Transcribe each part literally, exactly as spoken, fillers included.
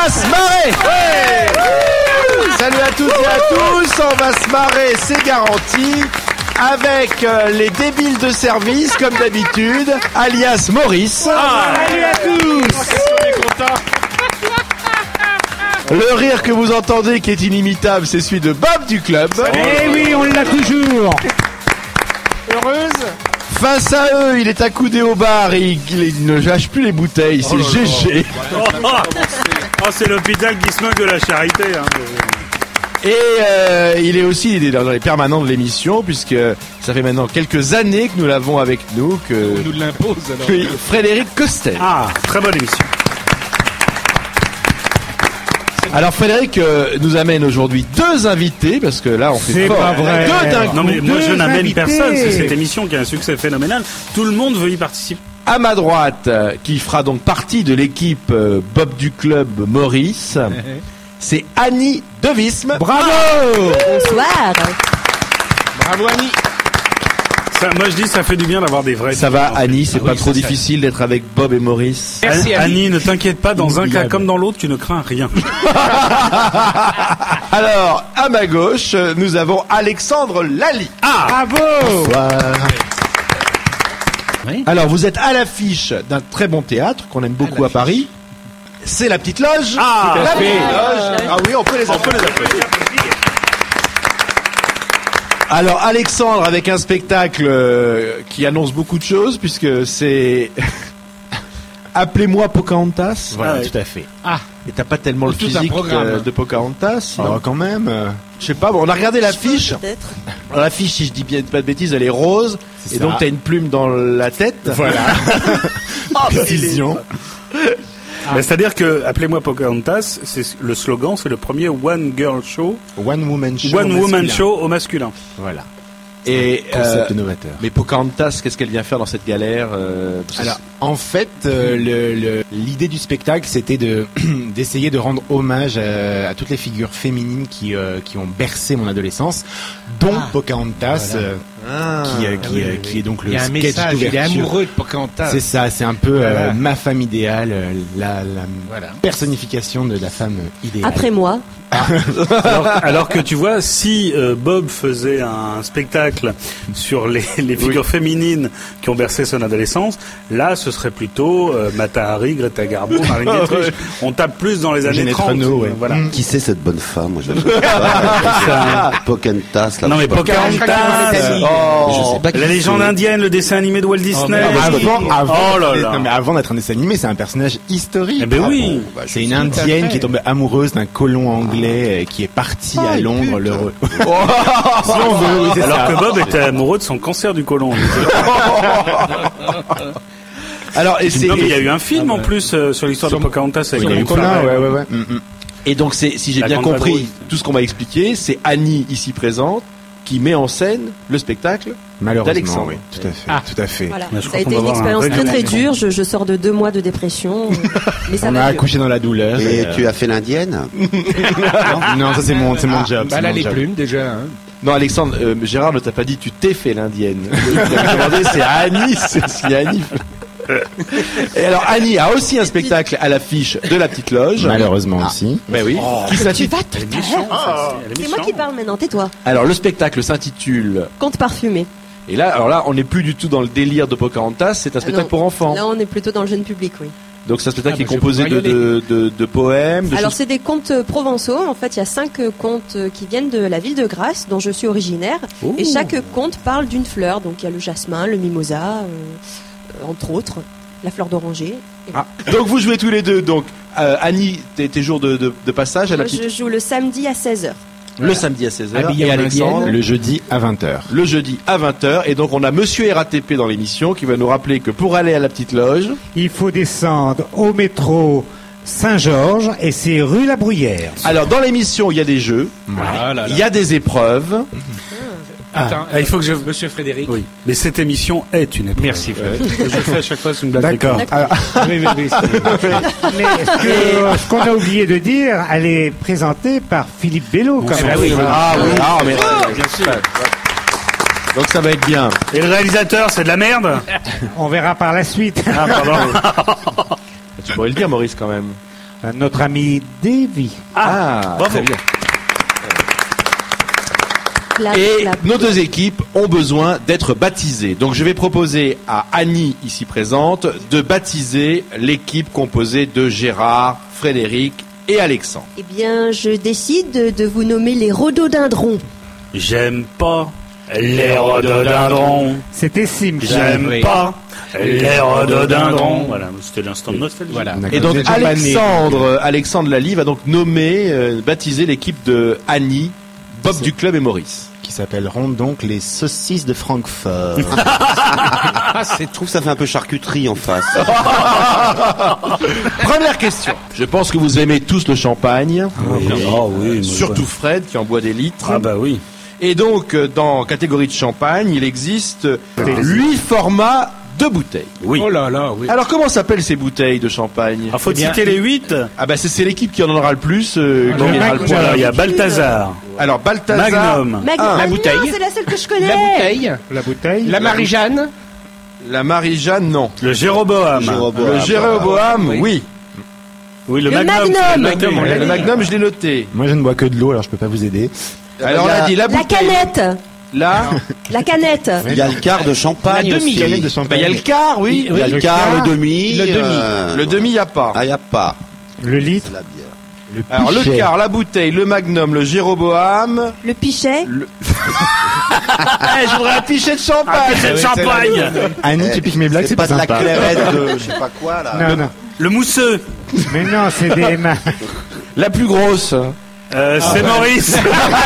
va se marrer. Ouais. Salut à toutes et à tous, on va se marrer, c'est garanti. Avec euh, les débiles de service, comme d'habitude, alias Maurice. Ah, salut à tous. On est contents. Le rire que vous entendez qui est inimitable, c'est celui de Bob du club. Eh oui, on l'a toujours. Heureuse. Face à eux, il est accoudé au bar et il, il ne lâche plus les bouteilles, c'est oh G G. Oh, oh, oh, c'est l'hôpital qui se moque de la charité. Hein. Et euh, il est aussi il est dans les permanents de l'émission, puisque ça fait maintenant quelques années que nous l'avons avec nous. Que on nous l'impose alors. Oui, Frédéric Costel. Ah, très bonne émission. Alors Frédéric euh, nous amène aujourd'hui deux invités, parce que là on fait c'est fort. Pas vrai. Deux d'un coup. Non mais moi deux je n'amène invités. personne, c'est cette émission qui a un succès phénoménal. Tout le monde veut y participer. À ma droite, euh, qui fera donc partie de l'équipe euh, Bob du club Maurice, c'est Annie Devisme. Bravo. Bonsoir. Bravo Annie. Ça, moi je dis ça fait du bien d'avoir des vrais. Ça va Annie, c'est Ah pas oui, trop ça, ça. difficile d'être avec Bob et Maurice. Merci, Annie, Annie. ne t'inquiète pas, dans un cas Inoubliable. comme dans l'autre, tu ne crains rien. Alors, à ma gauche, nous avons Alexandre Lally. Ah, Bravo. oui. Alors, vous êtes à l'affiche d'un très bon théâtre qu'on aime beaucoup à, Paris. C'est la Petite Loge. Ah, la tout à Petite fait. Loge. Ah oui, on peut les applaudir. Alors, Alexandre avec un spectacle euh, qui annonce beaucoup de choses, puisque c'est Appelez-moi Pocahontas. Voilà, Ah, tout à fait. Ah. Et t'as pas tellement le Tout un physique programme. euh, de Pocahontas. Oh, quand même. euh, Je sais pas, bon, on a regardé l'affiche. Peut-être. Alors, l'affiche, si je dis bien pas de bêtises, elle est rose. C'est Et ça. donc, t'as une plume dans la tête. Voilà. Précision. Ben, c'est-à-dire que appelez-moi Pocahontas, c'est le slogan, c'est le premier one girl show, One woman show. one woman masculin. show au masculin. Voilà. Et, Concept euh, novateur. mais Pocahontas, qu'est-ce qu'elle vient faire dans cette galère euh, parce que Alors, en fait, euh, le- le- l'idée du spectacle, c'était de d'essayer de rendre hommage à, à toutes les figures féminines qui euh, qui ont bercé mon adolescence, dont Ah, Pocahontas, voilà. euh, Ah, qui, euh, qui, oui, euh, oui, qui oui. est donc le Il y a un sketch message, il est d'ouverture. amoureux de Pocahontas. C'est ça, c'est un peu euh, Voilà. ma femme idéale, euh, la, la Voilà. personnification de la femme idéale. Après moi. Alors, alors que tu vois, si euh, Bob faisait un spectacle sur les, les figures féminines qui ont bercé son adolescence, là, ce serait plutôt euh, Mata Hari, Greta Garbo, Marlène Dietrich. On tape plus dans les années Ginette trente. Renault, ouais. Voilà. Qui c'est cette bonne femme? Moi, je ne Pocahontas, là. Non mais je sais pas. Pocahontas, Euh, Oh, Je sais pas qui la légende c'est. indienne, le dessin animé de Walt Disney. mais Avant, avant, Oh là là. Non, mais avant d'être un dessin animé, c'est un personnage historique. Eh ben oui. Ah bon, c'est une indienne qui est tombée amoureuse d'un colon anglais euh, qui est parti à Londres. Le re- Si on veut, oui, c'est Alors ça. que Bob était amoureux de son cancer du côlon. alors, et c'est Non mais il y a eu un film en plus euh, sur l'histoire de Pocahontas avec Il y a eu Colin Colin, Farrell. ouais, ouais, ouais. Mm, mm. et donc c'est si j'ai La bien grande compris vadrouille. tout ce qu'on m'a expliqué, c'est Annie ici présente qui met en scène le spectacle. Malheureusement, d'Alexandre. oui, tout à fait, Ah. tout à fait. Voilà. Mais je Ça crois a qu'on été va une avoir un expérience vrai très très grand dure. Je, je sors de deux mois de dépression. Mais ça On va a mieux. accouché dans la douleur. Et euh, tu as fait l'indienne? non, non, ça c'est mon, c'est mon Ah, job. bah c'est là, mon les job. plumes déjà. Hein. Non, Alexandre, euh, Gérard ne t'a pas dit tu t'es fait l'indienne. Il a demandé c'est Annie, c'est si Annie. Et alors Annie a aussi un spectacle à l'affiche de la Petite Loge. Malheureusement aussi. Ben oui. Qui Tu s'intitule- vas te Elle est taire. méchante, ça, elle est C'est moi méchante. qui parle maintenant. Tais-toi. Alors le spectacle s'intitule. Conte parfumé. Et là, alors là, on n'est plus du tout dans le délire de Pocahontas. C'est un spectacle non. pour enfants. Là, on est plutôt dans le jeune public, oui. Donc c'est un spectacle Ah, qui est bah, je composé de, pourrais y de, de, de poèmes, de Alors, choses. c'est des contes euh, provençaux. En fait, il y a cinq euh, contes euh, qui viennent de la ville de Grasse, dont je suis originaire. Oh. Et chaque conte parle d'une fleur. Donc, il y a le jasmin, le mimosa, euh, euh, entre autres, la fleur d'oranger. Et Ah. Donc vous jouez tous les deux. Donc euh, Annie, tes, tes jours de, de, de passage à la Moi, petite. je joue le samedi à seize heures. Le samedi à seize heures. Habillé Et en Alexandre, indienne. Le jeudi à vingt heures. le jeudi à vingt heures. Et donc on a Monsieur R A T P dans l'émission qui va nous rappeler que pour aller à la Petite Loge, Il faut descendre au métro Saint-Georges et c'est rue La Bruyère. alors dans l'émission il y a des jeux, Ah là là. il y a des épreuves. Attends, Ah, il faut que je. Monsieur Frédéric. Oui. Mais cette émission est une épreuve. Merci, Euh, Je fais à chaque fois c'est une blague. D'accord. D'accord. Oui, oui, oui, c'est- Mais ce que- ce qu'on a oublié de dire, elle est présentée par Philippe Bello, quand Ah même. oui. Ah oui, ah, mais bien sûr. Donc ça va être bien. Et le réalisateur, c'est de la merde. On verra par la suite. Ah pardon. Tu pourrais le dire Maurice quand même. Notre ami Davy. Ah, bravo. très bien. Clap, Et clap. nos deux équipes ont besoin d'être baptisées. Donc je vais proposer à Annie, ici présente, de baptiser l'équipe composée de Gérard, Frédéric et Alexandre. Eh bien, je décide de, de vous nommer les rhododendrons. J'aime pas les rhododendrons. C'était Sim. J'aime Oui. pas les rhododendrons. Voilà, c'était l'instant de nostalgie. Voilà. Et donc Vous êtes pas né. Alexandre, Alexandre Lally va donc nommer, euh, baptiser l'équipe de Annie, Bob du club et Maurice. Qui s'appelleront donc les saucisses de Francfort. Ah, c'est, je trouve que ça fait un peu charcuterie en face. Première question. Je pense que vous aimez tous le champagne, Oui. Ah oui, moi, surtout Fred qui en boit des litres. Ah bah oui. Et donc, euh, dans catégorie de champagne, il existe huit formats de bouteilles. Oui. Oh là là, oui. Alors, comment s'appellent ces bouteilles de champagne? Ah, faut Eh bien, citer les huit. Ah bah c'est, c'est l'équipe qui en aura le plus. euh, qui Le gagnera le Magnum. point. Alors, il y a Balthazar, Alors Balthazar, Magnum, Magnum, Ah, ah, la non, bouteille. c'est la seule que je connais. La bouteille, La bouteille. la Marie-Jeanne, la Marie-Jeanne, non. le Jéroboam. Jéroboam. Le Jéroboam, oui. oui. Oui, le, Le Magnum. Magnum. c'est le Magnum, on l'a Le dit. Magnum, je l'ai noté. Moi, je ne bois que de l'eau, alors je peux pas vous aider. Alors on a dit la La bouteille. canette. Là, La canette. Il y a le quart de champagne La demi, aussi. canette de bah, champagne. il y a le quart, oui. Il y a le quart, le demi. Le demi. euh, Le demi, il n'y a pas. Ah, il n'y a pas. Le litre. C'est la bière. Le Alors le pichet. quart, la bouteille, le Magnum, le Jéroboam. Le pichet. Eh, je voudrais un pichet de champagne. C'est le champagne. Annie, tu piques mes blagues, C'est c'est pas pas de la sympa. clairette de je sais pas quoi là. Non, non. Le mousseux. Mais non, c'est des mains. La plus grosse. Euh, c'est Maurice.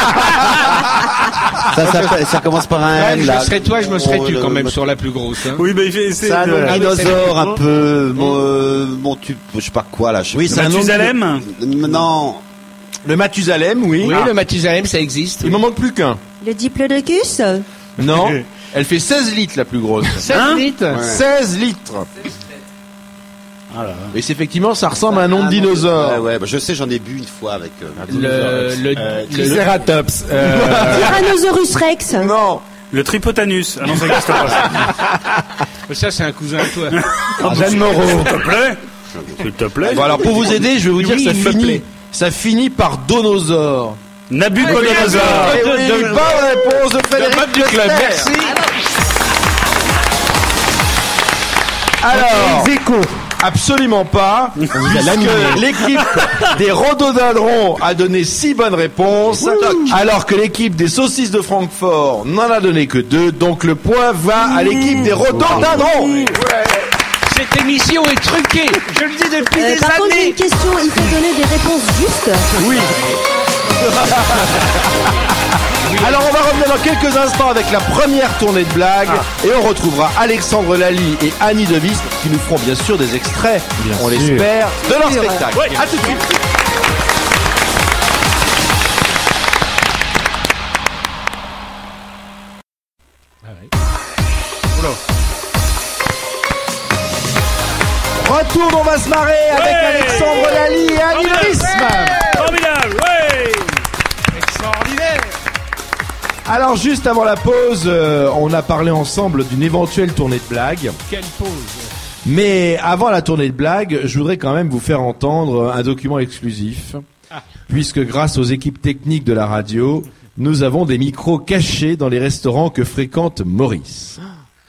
Ça, s'appelle- ça commence par un Ouais, M je là. serais toi, je me serais Oh, tu le- quand même sur la plus grosse. Hein. Oui, mais j'ai essayé C'est un nom de de... dinosaure un peu. Mon, euh, mon tu, je sais pas quoi là. Je Oui, c'est un nom de- Mathusalem. Non. Le Mathusalem, oui. Oui, Ah. le Mathusalem, ça existe. Il m'en manque plus qu'un. Le diplodocus. Non. Elle fait seize litres la plus grosse. sept Hein litres. Ouais. seize litres. Ah là là. Et c'est effectivement, ça ressemble à un nom de Ah, dinosaure. Ouais, ouais, bah, je sais, j'en ai bu une fois avec. euh, Le, le, le, Triceratops. Tyrannosaurus rex. Non. Le Tripotanus. Ah non, ça n'existe pas. ça. ça, c'est un cousin à toi. Jeanne Moreau. S'il te plaît. S'il te plaît. Bon, alors pour vous aider, je vais vous dire Oui, que ça il me finit, plaît. ça finit par Donosaure. Nabucodonosor. Eh oui, bonne réponse de Frédéric du club, Dessler. merci. Alors, Les échos. absolument pas, puisque l'équipe des rhododendrons a donné six bonnes réponses, alors que l'équipe des saucisses de Francfort n'en a donné que deux, donc le point va à l'équipe des rhododendrons. Cette émission est truquée. Je le dis depuis Euh, des par contre, j'ai années. une question. Il faut donner des réponses justes. Oui. Alors on va revenir dans quelques instants avec la première tournée de blagues et on retrouvera Alexandre Lally et Annie Devis qui nous feront bien sûr des extraits, on sûr. l'espère, de leur sûr. spectacle. À tout de suite. Retour, on va se marrer avec Ouais. Alexandre Lally et Annie Devis. Formidable. Ouais. Extraordinaire. Alors juste avant la pause, euh, on a parlé ensemble d'une éventuelle tournée de blagues. Quelle pause. Mais avant la tournée de blagues, je voudrais quand même vous faire entendre un document exclusif. Puisque grâce aux équipes techniques de la radio, nous avons des micros cachés dans les restaurants que fréquente Maurice.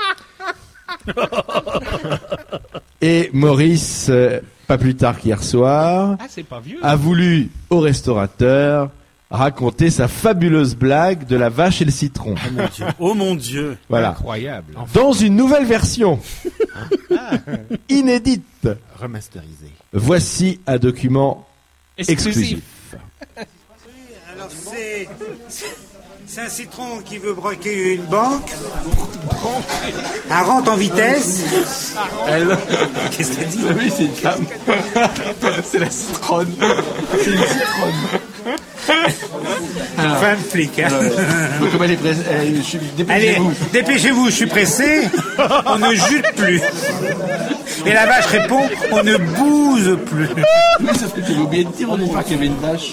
Et Maurice, euh, pas plus tard qu'hier soir, Ah, c'est pas vieux. a voulu au restaurateur raconter sa fabuleuse blague de la vache et le citron. Oh mon Dieu. Voilà. Incroyable. Dans une nouvelle version, inédite. Remasterisé. Voici un document exclusif. Alors c'est c'est un citron qui veut braquer une banque. Un rente en vitesse. Qu'est-ce que t'as dit? Oui, c'est une femme. C'est la citronne. C'est une citronne. Femme flic. Hein. Comme elle est pressée, elle- je suis- Allez, dépêchez-vous. dépêchez-vous, je suis pressé. On ne jute plus. Et la vache répond, on ne bouse plus. Oui, sauf que tu as oublié de dire au départ qu'il y avait une vache.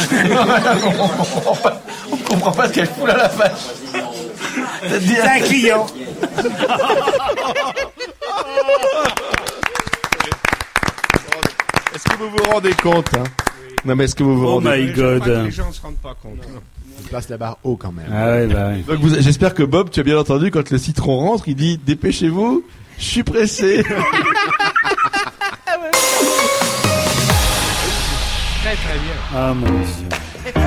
On comprend pas ce qu'elle fout là, la vache. C'est un client. Est-ce que que vous vous rendez compte hein Non mais est-ce que vous vous Oh rendez my god. Les gens ne se rendent pas compte. On place la barre haut quand même. Ah ouais, bah ouais. Donc vous- j'espère que Bob, tu as bien entendu quand le citron rentre, il dit dépêchez-vous, je suis pressé. Très très bien. Ah mon dieu.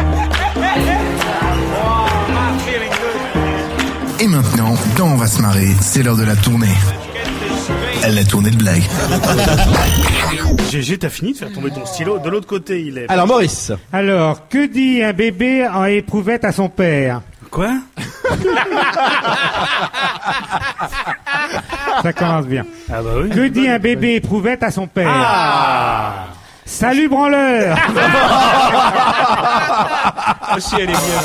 Et maintenant, dans On va se marrer, c'est l'heure de la tournée. La tournée de blagues. G G, t'as fini de faire tomber ton stylo. De l'autre côté, il est. Alors Maurice, Alors, que dit un bébé en éprouvette à son père? Quoi? Ça commence bien. Ah bah oui. Que dit un bébé éprouvette à son père? Ah. Salut branleur. Aussi, elle est bien.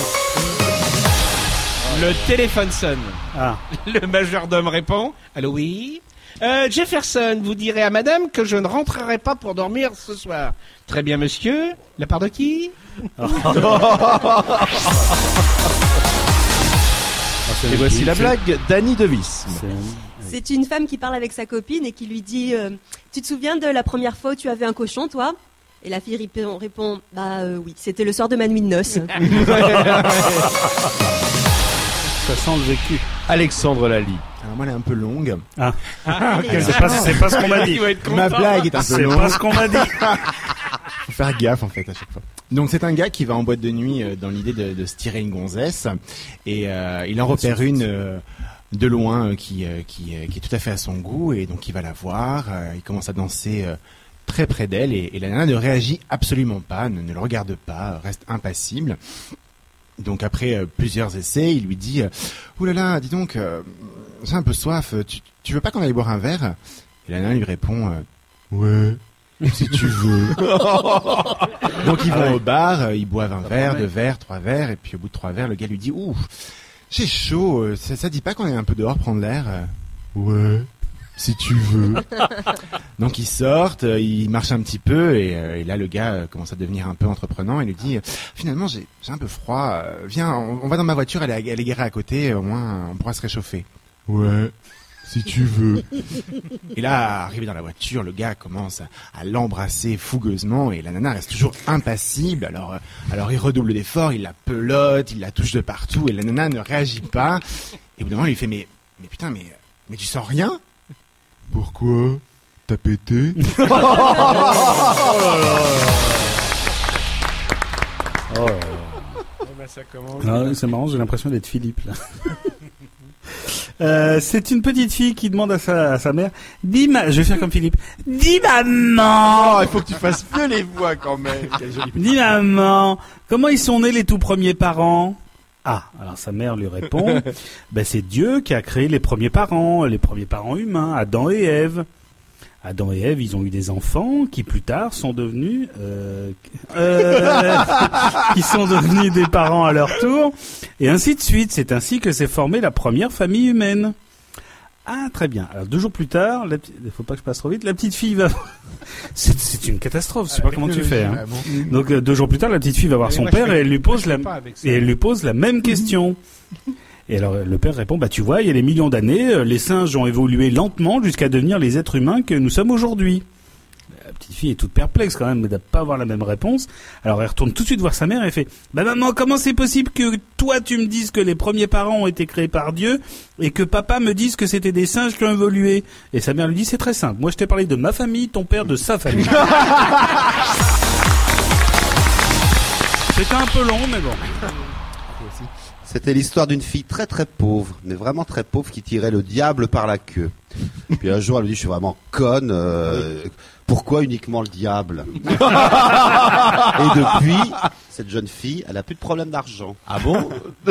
Le téléphone sonne. Ah. Le majordome répond. Allô, oui. Euh, Jefferson, vous direz à madame que je ne rentrerai pas pour dormir ce soir. Très bien, monsieur. La part de qui? et voici la blague d'Annie Devis. C'est une femme qui parle avec sa copine et qui lui dit euh, tu te souviens de la première fois où tu avais un cochon, toi? Et la fille répond, répond bah euh, oui, c'était le soir de ma nuit de noces. Ça sent le vécu. Alexandre Lally. Alors moi elle est un peu longue. Ah. Ah, quel C'est pas, c'est pas ce qu'on m'a dit. Il va être content. Ma blague est un peu C'est longue. pas ce qu'on m'a dit. Faut faire gaffe en fait à chaque fois. Donc c'est un gars qui va en boîte de nuit euh, dans l'idée de, de se tirer une gonzesse et euh, il en repère une euh, de loin euh, qui, euh, qui, euh, qui est tout à fait à son goût et donc il va la voir, euh, il commence à danser euh, très près d'elle et, et la nana ne réagit absolument pas, ne, ne le regarde pas, reste impassible. Donc après euh, plusieurs essais, il lui dit euh, « Ouh là là, dis donc, euh, j'ai un peu soif, tu, tu veux pas qu'on aille boire un verre ?» Et la nana lui répond euh, « Ouais, si tu veux. » Donc ils vont au bar, euh, ils boivent un verre, deux verres, trois verres, et puis au bout de trois verres, le gars lui dit « Ouh, j'ai chaud, euh, ça, ça dit pas qu'on aille un peu dehors prendre l'air ?»« Ouais, si tu veux. » Donc ils sortent, euh, ils marchent un petit peu, et, euh, et là le gars euh, commence à devenir un peu entreprenant, et lui dit « Finalement j'ai j'ai un peu froid, euh, viens, on, on va dans ma voiture, elle est, elle est garée à côté, au moins on pourra se réchauffer. » « Ouais, si tu veux. » Et là, arrivé dans la voiture, le gars commence à, à l'embrasser fougueusement et la nana reste toujours impassible. Alors, euh, alors il redouble d'efforts, il la pelote, il la touche de partout et la nana ne réagit pas. Et au bout d'un moment, il lui fait mais, mais putain, mais, mais tu sens rien? Pourquoi? T'as pété? Oh là là. Eh ben, ça commence. Ah, c'est marrant, j'ai l'impression d'être Philippe là. Euh, c'est une petite fille qui demande à sa, à sa mère, dis ma, je vais faire comme Philippe, dis maman, Oh, il faut que tu fasses mieux les voix quand même. dis maman, comment ils sont nés les tout premiers parents? Ah, alors sa mère lui répond, ben c'est Dieu qui a créé les premiers parents, les premiers parents humains, Adam et Ève. Adam et Ève, ils ont eu des enfants qui plus tard sont devenus, euh, euh, qui sont devenus des parents à leur tour, et ainsi de suite. C'est ainsi que s'est formée la première famille humaine. Ah, très bien. Alors deux jours plus tard, la petite... faut pas que je passe trop vite. La petite fille va, c'est, c'est une catastrophe. Je sais pas comment tu fais. Hein. Donc euh, deux jours plus tard, la petite fille va voir son père et elle lui pose la, et elle lui pose la même question. Et alors le père répond, bah tu vois, il y a des millions d'années, les singes ont évolué lentement jusqu'à devenir les êtres humains que nous sommes aujourd'hui. La petite fille est toute perplexe quand même, mais de pas avoir la même réponse. Alors elle retourne tout de suite voir sa mère et fait, bah maman, comment c'est possible que toi tu me dises que les premiers parents ont été créés par Dieu et que papa me dise que c'était des singes qui ont évolué? Et sa mère lui dit, c'est très simple, moi je t'ai parlé de ma famille, ton père de sa famille. C'était un peu long, mais bon. C'était l'histoire d'une fille très très pauvre, mais vraiment très pauvre, qui tirait le diable par la queue. Puis un jour, elle lui dit, je suis vraiment conne, euh, pourquoi uniquement le diable? Et depuis, cette jeune fille, elle a plus de problème d'argent. Ah bon?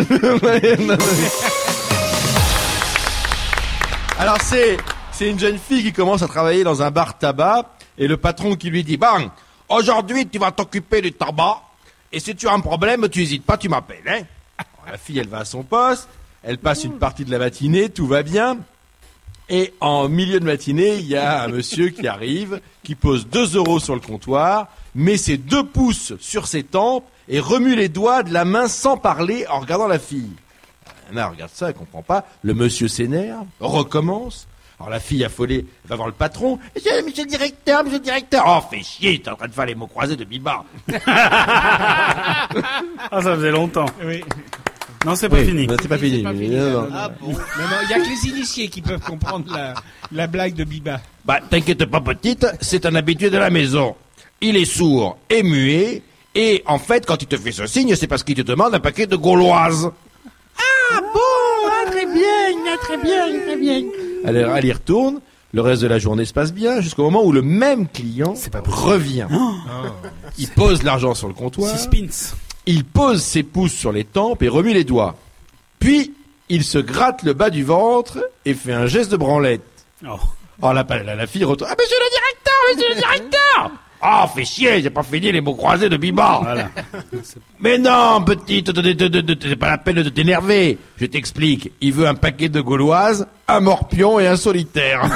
Alors c'est c'est une jeune fille qui commence à travailler dans un bar tabac et le patron qui lui dit, bon, aujourd'hui tu vas t'occuper du tabac et si tu as un problème, tu hésites pas, tu m'appelles, hein? Alors, la fille, elle va à son poste, elle passe une partie de la matinée, tout va bien. Et en milieu de matinée, il y a un monsieur qui arrive, qui pose deux euros sur le comptoir, met ses deux pouces sur ses tempes et remue les doigts de la main sans parler en regardant la fille. La nana regarde ça, elle comprend pas. Le monsieur s'énerve, recommence. Alors la fille affolée va voir le patron. Monsieur, monsieur le directeur, monsieur le directeur. Oh, fais chier, t'es en train de faire les mots croisés de Biba. Ah, ça faisait longtemps. Oui. Non, c'est pas Oui, fini. bah, c'est pas fini. C'est pas mais fini, non, non, non. non, Ah non. bon. Non, non, il y a que les initiés qui peuvent comprendre la, la blague de Biba. Bah, t'inquiète pas, petite, c'est un habitué de la maison. Il est sourd et muet, et en fait, quand il te fait ce signe, c'est parce qu'il te demande un paquet de gauloises. Ah bon, ah, très bien, ah, très bien, très bien. Alors, elle y retourne, le reste de la journée se passe bien, jusqu'au moment où le même client revient. Il pose l'argent sur le comptoir, Suspense. il pose ses pouces sur les tempes et remue les doigts. Puis, il se gratte le bas du ventre et fait un geste de branlette. Oh. Oh, la, la, la fille retourne. Ah, monsieur le directeur, monsieur le directeur! Ah, fais chier, j'ai pas fini les mots croisés de Biba. Voilà. Mais non, petite, c'est pas la peine de t'énerver. Je t'explique. Il veut un paquet de gauloises, un morpion et un solitaire.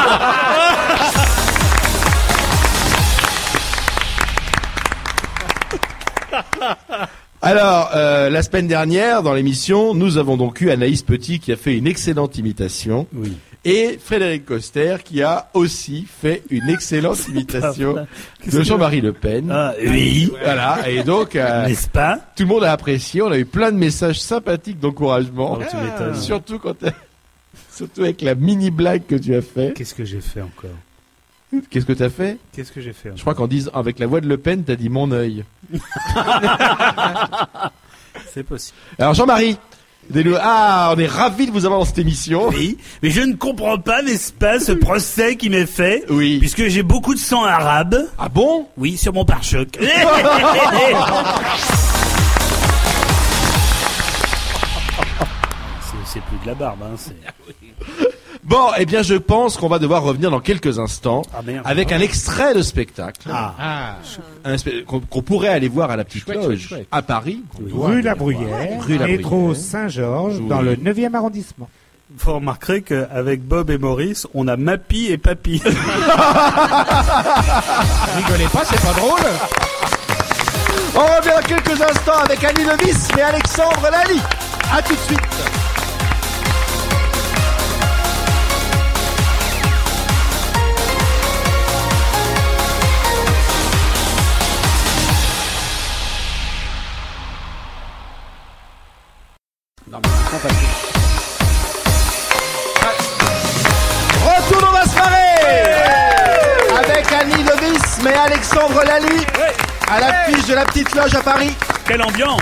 Alors, euh, la semaine dernière, dans l'émission, nous avons donc eu Anaïs Petit qui a fait une excellente imitation. Oui. Et Frédéric Coster qui a aussi fait une excellente imitation de Jean-Marie Le Pen. Ah, oui. Voilà, et donc euh, N'est-ce pas? tout le monde a apprécié, on a eu plein de messages sympathiques d'encouragement. Oh, tu m'étonnes. Surtout quand t'as- surtout avec la mini blague que tu as fait. Qu'est-ce que j'ai fait encore? Qu'est-ce que t'as fait? Qu'est-ce que j'ai fait? Je crois qu'en disant avec la voix de Le Pen, t'as dit mon œil. C'est possible. Alors Jean-Marie, dis-nous- ah, on est ravis de vous avoir dans cette émission. Oui, mais je ne comprends pas, n'est-ce pas, ce procès qui m'est fait, Oui. puisque j'ai beaucoup de sang arabe. Ah bon? Oui, sur mon pare-choc. Oh, C'est- C'est plus de la barbe, hein. c'est- Bon, eh bien je pense qu'on va devoir revenir dans quelques instants Ah, merde. avec un extrait de spectacle. Ah. Ah, Un spé- qu'on qu'on pourrait aller voir à la Petite Chouette, Loge chouette, chouette. à Paris. Rue La Bruyère, Rue La métro Bruyère. Saint-Georges, Oui. dans le neuvième arrondissement. Vous remarquerez qu'avec Bob et Maurice, on a Mappy et Papy. rigolez pas, c'est pas drôle. On revient dans quelques instants avec Annie Levis et Alexandre Lally. À tout de suite. Retour, on va se marrer avec Annie Levis mais Alexandre Lally à l'affiche de la Petite Loge à Paris. Quelle ambiance!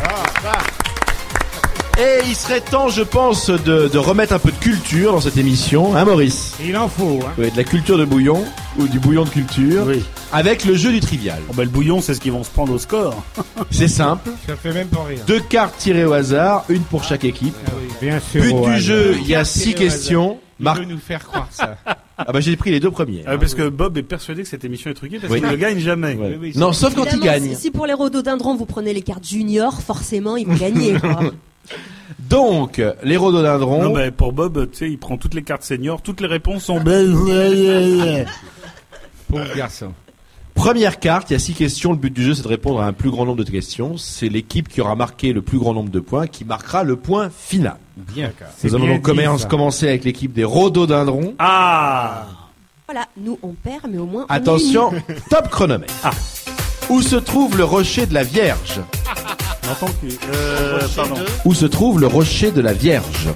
Et il serait temps, je pense, de, de remettre un peu de culture dans cette émission, hein Maurice? Il en faut, hein. Oui, de la culture de bouillon, ou du bouillon de culture, Oui. avec le jeu du trivial. Oh, bah, le bouillon, c'est ce qu'ils vont se prendre au score. C'est simple, Ça fait même pas rire. deux cartes tirées au hasard, une pour chaque équipe. Bien sûr. But au du hasard. jeu, il y a Cartes six tirées au hasard. questions. Il Mar- veut nous faire croire ça. Ah bah j'ai pris les deux premiers. Ah, parce que Bob est persuadé que cette émission est truquée parce Oui. qu'il ne gagne jamais. Ouais. Oui, oui, c'est- Non, sauf quand il Évidemment, gagne. Si, si pour les rhododendrons, vous prenez les cartes junior, forcément, ils vont gagner. Quoi. Donc, les rhododendrons. Non, mais pour Bob, tu sais, il prend toutes les cartes seniors, toutes les réponses sont belles. Pauvre garçon. Première carte, il y a six questions. Le but du jeu, c'est de répondre à un plus grand nombre de questions. C'est l'équipe qui aura marqué le plus grand nombre de points qui marquera le point final. Bien. C'est Nous allons bien donc dit, commen- ça. commencer avec l'équipe des rhododendrons. Ah! Voilà, nous on perd, mais au moins. on est Attention, unis. top chronomètre. Ah. Où se trouve le rocher de la Vierge? J'entends que... Euh, pardon. Où se trouve le rocher de la Vierge?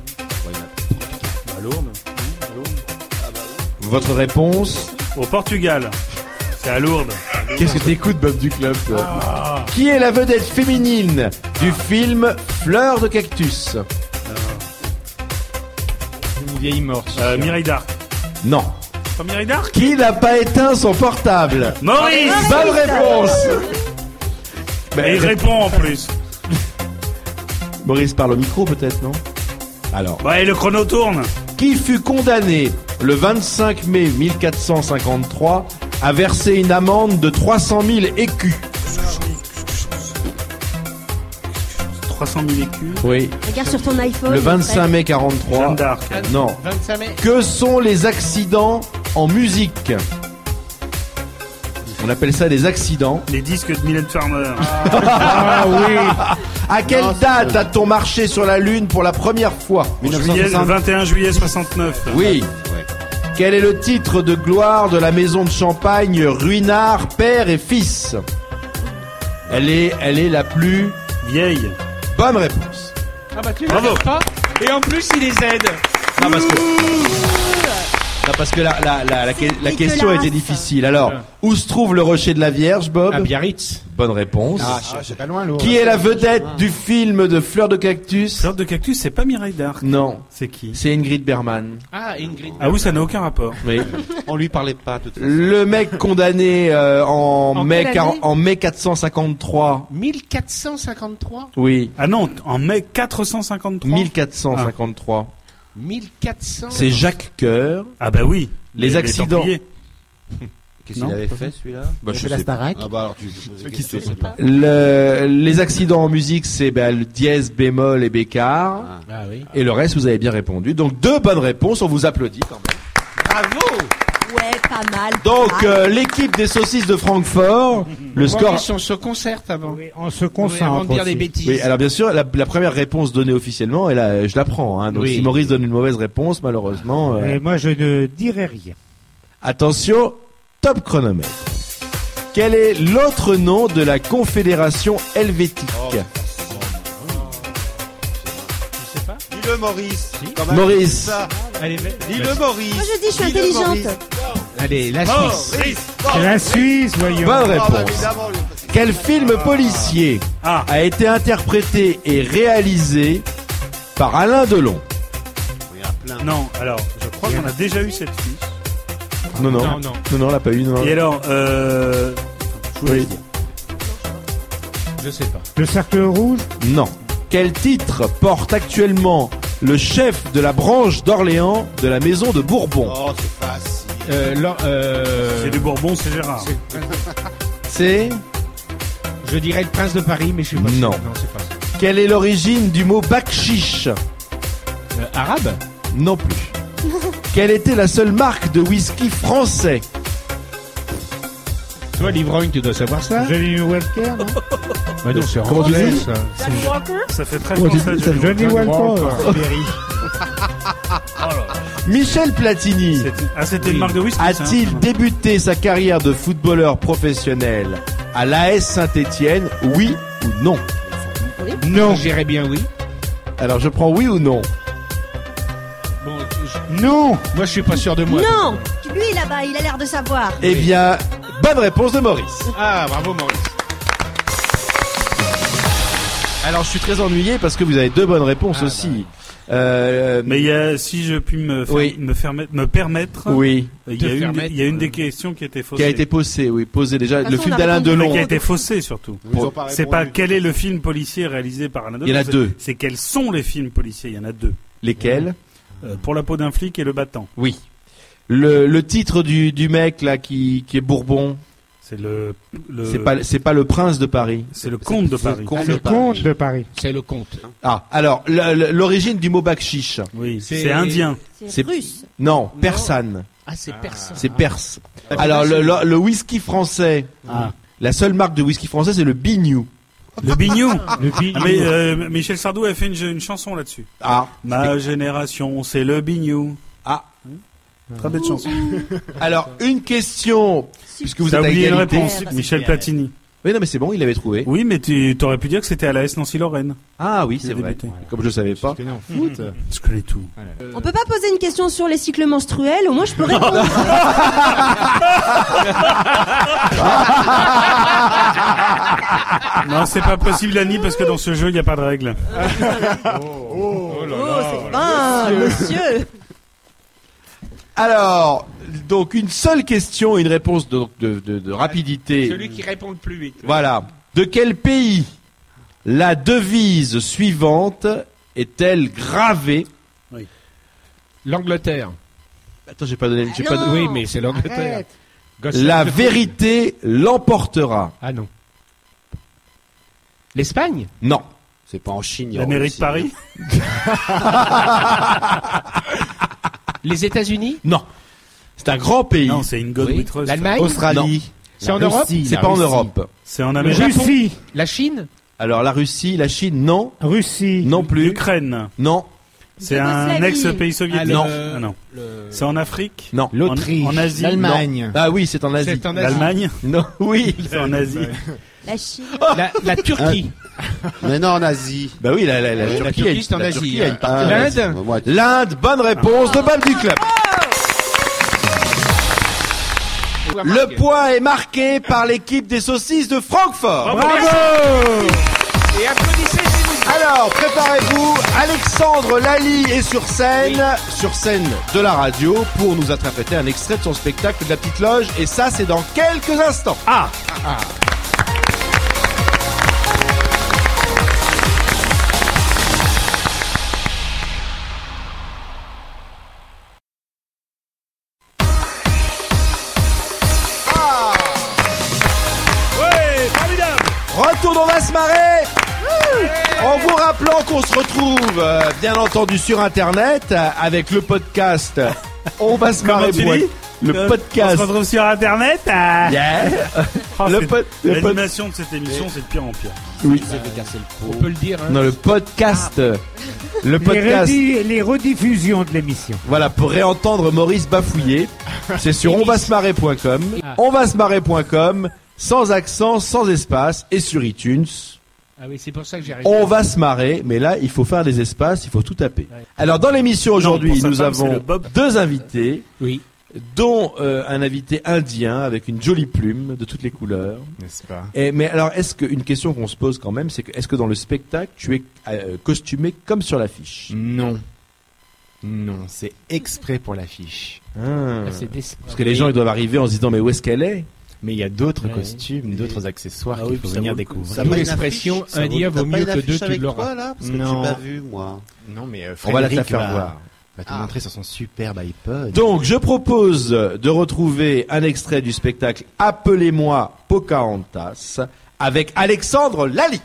À Lourdes. Votre réponse? Au Portugal. C'est à Lourdes. Qu'est-ce que t'écoutes, Bob du Club, toi? Qui est la vedette féminine du film Fleur de cactus? Une vieille morte. Euh, Mireille d'Arc. Non. Pas Mireille d'Arc? Qui n'a pas éteint son portable? Maurice! Bonne réponse. Et il répond en plus. Maurice parle au micro, peut-être, non? Alors, Ouais, le chrono tourne. qui fut condamné le vingt-cinq mai mille quatre cent cinquante-trois à verser une amende de trois cent mille écus? trois cent mille écus. Oui. Regarde sur ton iPhone. Le vingt-cinq mai quarante-trois. Jeanne d'Arc. Non. vingt-cinq mai. Que sont les accidents en musique? On appelle ça des accidents. Les disques de Mylène Farmer. Ah oui. À quelle Non, date c'est- a-t-on marché sur la Lune pour la première fois? Juillet, vingt et un juillet soixante-neuf. Oui. Quel est le titre de gloire de la maison de champagne Ruinart, père et fils? Elle est, elle est la plus Vieille. bonne réponse. Ah bah tu Bravo. l'as pas. Et en plus, il les aide. Non, parce que, non, parce que la, la, la, la, que- la question dégueulasse. était difficile. Alors, où se trouve le rocher de la Vierge, Bob? À Biarritz. Bonne réponse. Ah, c'est pas loin, l'eau. Qui est la vedette du film de Fleur de Cactus? Fleur de cactus, c'est pas Mireille d'Arc. Non, C'est qui? c'est Ingrid Bergman. Ah, Ingrid. Ah oui, ça n'a aucun rapport. Oui. On lui parlait pas, de toute façon. Le mec condamné euh, en, En mai quelle quar- année en mai quatre cent cinquante-trois. mille quatre cent cinquante-trois. Oui, Ah non, en mai quatre cent cinquante-trois. mille quatre cent cinquante-trois. mille quatre cents. C'est Jacques Coeur. Ah bah oui. Les accidents. Templiers. Qu'est-ce Non. qu'il avait fait, celui-là? Bah, C'est la Starac. Ah bah alors, tu tu- Qui tu- c'est pas. Le- les accidents en musique, c'est bah, le dièse, bémol et bécard. Ah. Ah oui. Et le reste, vous avez bien répondu. Donc deux bonnes réponses, on vous applaudit quand même. Bravo. Ouais, pas mal. Donc pas mal. euh, l'équipe des saucisses de Francfort, le score... Maurice, on se concerte avant. Oui, on se Oui, avant concentre de dire des aussi. bêtises. Oui, alors bien sûr, la, la première réponse donnée officiellement, et là, je la prends. Hein. Donc Oui. si Maurice donne une mauvaise réponse, malheureusement... euh, Et moi, je ne dirai rien. Attention, top chronomètre. Quel est l'autre nom de la Confédération helvétique? Tu sais pas? Dis-le, Maurice. Quand même, Maurice. c'est ça. Allez, va- Dis-le, Maurice. Moi je dis, je suis Dis-le, intelligente. Maurice. Allez, la Suisse. Maurice. C'est la Suisse, voyons. Bonne Ah, bah, réponse. évidemment, lui. Quel film policier Ah. a été interprété et réalisé par Alain Delon? Il y en a plein. Non, alors, je crois qu'on a déjà eu cette fiche. Non, non, Non, non, non. non, on l'a pas eu. Non, non. Et alors, euh... Oui. Je sais pas. Le cercle rouge. Non. Quel titre porte actuellement le chef de la branche d'Orléans de la maison de Bourbon? Oh, c'est facile. Euh, là, euh, c'est du Bourbon, c'est Gérard. C'est je dirais le prince de Paris, mais je suis pas sûr. Non. Non, c'est pas ça. Quelle est l'origine du mot bakchiche? Euh, arabe. Non plus. Quelle était la seule marque de whisky français? Toi, l'ivrogne, tu dois savoir ça. Johnny Walker, non? Bah non, c'est Comment tu anglais, dis ça. Ça fait très Oh, français. c'est Johnny Johnny Walker. Walker. Michel Platini C'était- Ah, c'était une marque de whisky, ça, a-t-il hein. débuté sa carrière de footballeur professionnel à l'A S Saint-Étienne? Oui ou non? Non. J'irais bien oui. Alors je prends oui ou non? Bon, je- Non. moi, je suis pas sûr de moi. Non, lui là-bas, il a l'air de savoir. Eh bien, bonne réponse de Maurice. Ah, bravo, Maurice. Alors je suis très ennuyé parce que vous avez deux bonnes réponses Ah, aussi. Euh, Mais il y a, si je puis me, faire- Oui. me, faire mettre- me permettre, oui, il y, a Te une, faire des- mettre, il y a une euh, des questions qui a été qui faussée. a été posé, oui, posé déjà. De toute Le façon, film on a d'Alain répondu. Mais Delon. qui a été faussée surtout. Ils ont pas C'est répondu. pas quel est le film policier réalisé par Alain Delon. Il y en a c'est- deux. C'est quels sont les films policiers. Il y en a deux. Lesquels? Euh, pour la peau d'un flic et le battant. Oui. Le, le titre du, du mec là qui, qui est Bourbon, C'est le, le c'est pas c'est pas le prince de Paris. c'est le comte de C'est le Paris. comte Le de Paris. comte de Paris. C'est le comte. Ah, alors le- le- l'origine du mot bakchiche. Oui, C'est- c'est indien. C'est- C'est russe. Non, persane. Ah, c'est personne. C'est perse. Alors le, le, le whisky français. Ah. La seule marque de whisky français c'est le Bignou. Le bignou. Le bignou. Ah, mais euh, Michel Sardou a fait une, une chanson là-dessus. Ah. Ma génération, c'est le bignou. Ah. Très belle chanson. Alors une question puisque vous T'as êtes à oublié une égalité. réponse, Michel Platini. Oui non mais c'est bon, il l'avait trouvé. Oui, mais tu aurais pu dire que c'était à la S Nancy-Lorraine. Ah oui, Il c'est a vrai. débuté. Comme je savais pas. Tu connais en foot. Je connais tout. On peut pas poser une question sur les cycles menstruels, au moins je peux répondre. Non, c'est pas possible, Annie, parce que dans ce jeu, il n'y a pas de règles. Oh, c'est fin, monsieur. Alors donc une seule question, une réponse de de, de, de rapidité. Celui qui répond le plus vite. Voilà. De quel pays la devise suivante est-elle gravée? L'Angleterre. Attends, j'ai pas donné. J'ai pas non. donné- Oui, mais c'est l'Angleterre. Arrête. Gosselin La de- vérité l'emportera. Ah non. L'Espagne. Non. C'est pas en Chine. il y La aura mairie de aussi- Paris. Les États-Unis. Non. C'est un grand pays. Non, c'est une God Oui. We Trust. L'Allemagne. Australie. C'est en La Europe. Russie, C'est la pas en Russie. Europe. C'est en Le Amérique. Japon. Russie. La Chine. Alors la Russie, la Chine, non. Russie. Non plus. L'Ukraine. Non. C'est un Yougoslavie. ex-pays soviétique. Non. Ah non. C'est en Afrique. Non. L'Autriche, En- en Asie, l'Allemagne. Ah oui, c'est en Asie. C'est en Asie. L'Allemagne. Non, oui. C'est en Asie. La Chine. La, la Turquie. Mais non, en Asie. Bah oui, la, la, la, Oui, la Turquie, a Turquie, une- c'est en la Asie, Turquie a hein. une partie. Ah, en L'Inde. Asie. Moi, L'Inde, bonne réponse de Bab du Club. Le point est marqué par l'équipe des saucisses de Francfort. Bravo. Et applaudissez s'il vous plaît. Alors, préparez-vous, Alexandre Lally est sur scène, sur scène de la radio, pour nous interpréter un extrait de son spectacle de la Petite Loge, et ça, c'est dans quelques instants. Ah. Ouais, formidable. Retour, on va se marrer. En vous rappelant qu'on se retrouve, euh, bien entendu, sur Internet, euh, avec le podcast On va se Comment marrer. tu point- dis Le Euh, On podcast. se retrouve sur Internet. ah. Yeah. Oh, Le c'est- pod- le pod- L'animation de cette émission, c'est de pire en pire. Oui. On peut le dire. Hein. Non, le podcast. Le Les, podcast. redis- les rediffusions de l'émission. Voilà, pour réentendre Maurice bafouiller, c'est sur on va se marrer point com. on va se marrer point com, sans accent, sans espace, et sur iTunes. Ah oui, c'est pour ça que j'ai arrêté. On va se marrer, mais là, il faut faire des espaces, il faut tout taper. Alors, dans l'émission aujourd'hui, Non, pour sa nous femme, c'est avons le Bob. deux invités, Oui. dont euh, un invité indien avec une jolie plume de toutes les couleurs. N'est-ce pas? Et, mais alors, est-ce que une question qu'on se pose quand même, c'est que est-ce que dans le spectacle, tu es euh, costumé comme sur l'affiche? Non. Non, c'est exprès pour l'affiche. Ah. Ah, c'est des- Parce que les gens ils doivent arriver en se disant mais où est-ce qu'elle est? Mais il y a d'autres Ouais. costumes, d'autres accessoires Ah qu'il oui, faut ça venir vaut le coup. découvrir. T'as D'où pas une l'expression, affiche, ça un dia T'as vaut pas mieux une que deux, affiche tu avec l'auras. toi, là parce que Non. tu m'as vu, moi. Non, mais euh, On va la te la Frédéric faire va, voir. va te Ah. montrer sur son superbe iPod. Donc, je propose de retrouver un extrait du spectacle Appelez-moi Pocahontas avec Alexandre Lally.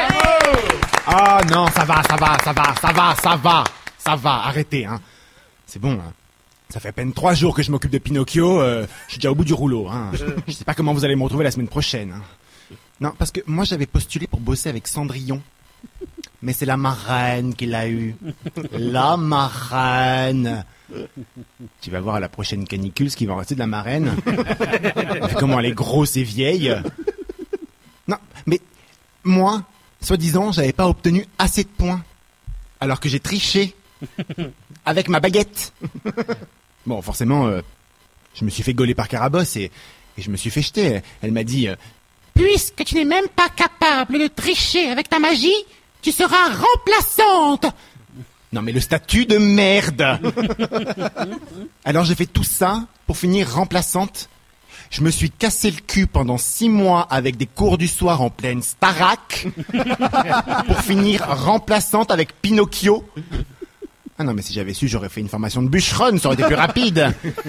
Ah non, ça va, ça va, ça va, ça va, ça va, ça va, arrêtez, hein. C'est bon, hein. Ça fait à peine trois jours que je m'occupe de Pinocchio, euh, je suis déjà au bout du rouleau, hein. Je, je sais pas comment vous allez me retrouver la semaine prochaine, hein. Non, parce que moi j'avais postulé pour bosser avec Cendrillon. Mais c'est la marraine qui l'a eu. La marraine. Tu vas voir à la prochaine canicule ce qui va en rester de la marraine. Vu comment elle est grosse et vieille. Non, mais moi, soi-disant, j'avais pas obtenu assez de points. Alors que j'ai triché. Avec ma baguette. Bon, forcément, euh, je me suis fait gauler par Carabosse et, et je me suis fait jeter. Elle m'a dit... euh, Puisque tu n'es même pas capable de tricher avec ta magie, tu seras remplaçante. Non mais le statut de merde. Alors j'ai fait tout ça pour finir remplaçante. Je me suis cassé le cul pendant six mois avec des cours du soir en pleine Starac pour finir remplaçante avec Pinocchio. Ah non mais si j'avais su j'aurais fait une formation de bûcheronne, ça aurait été plus rapide.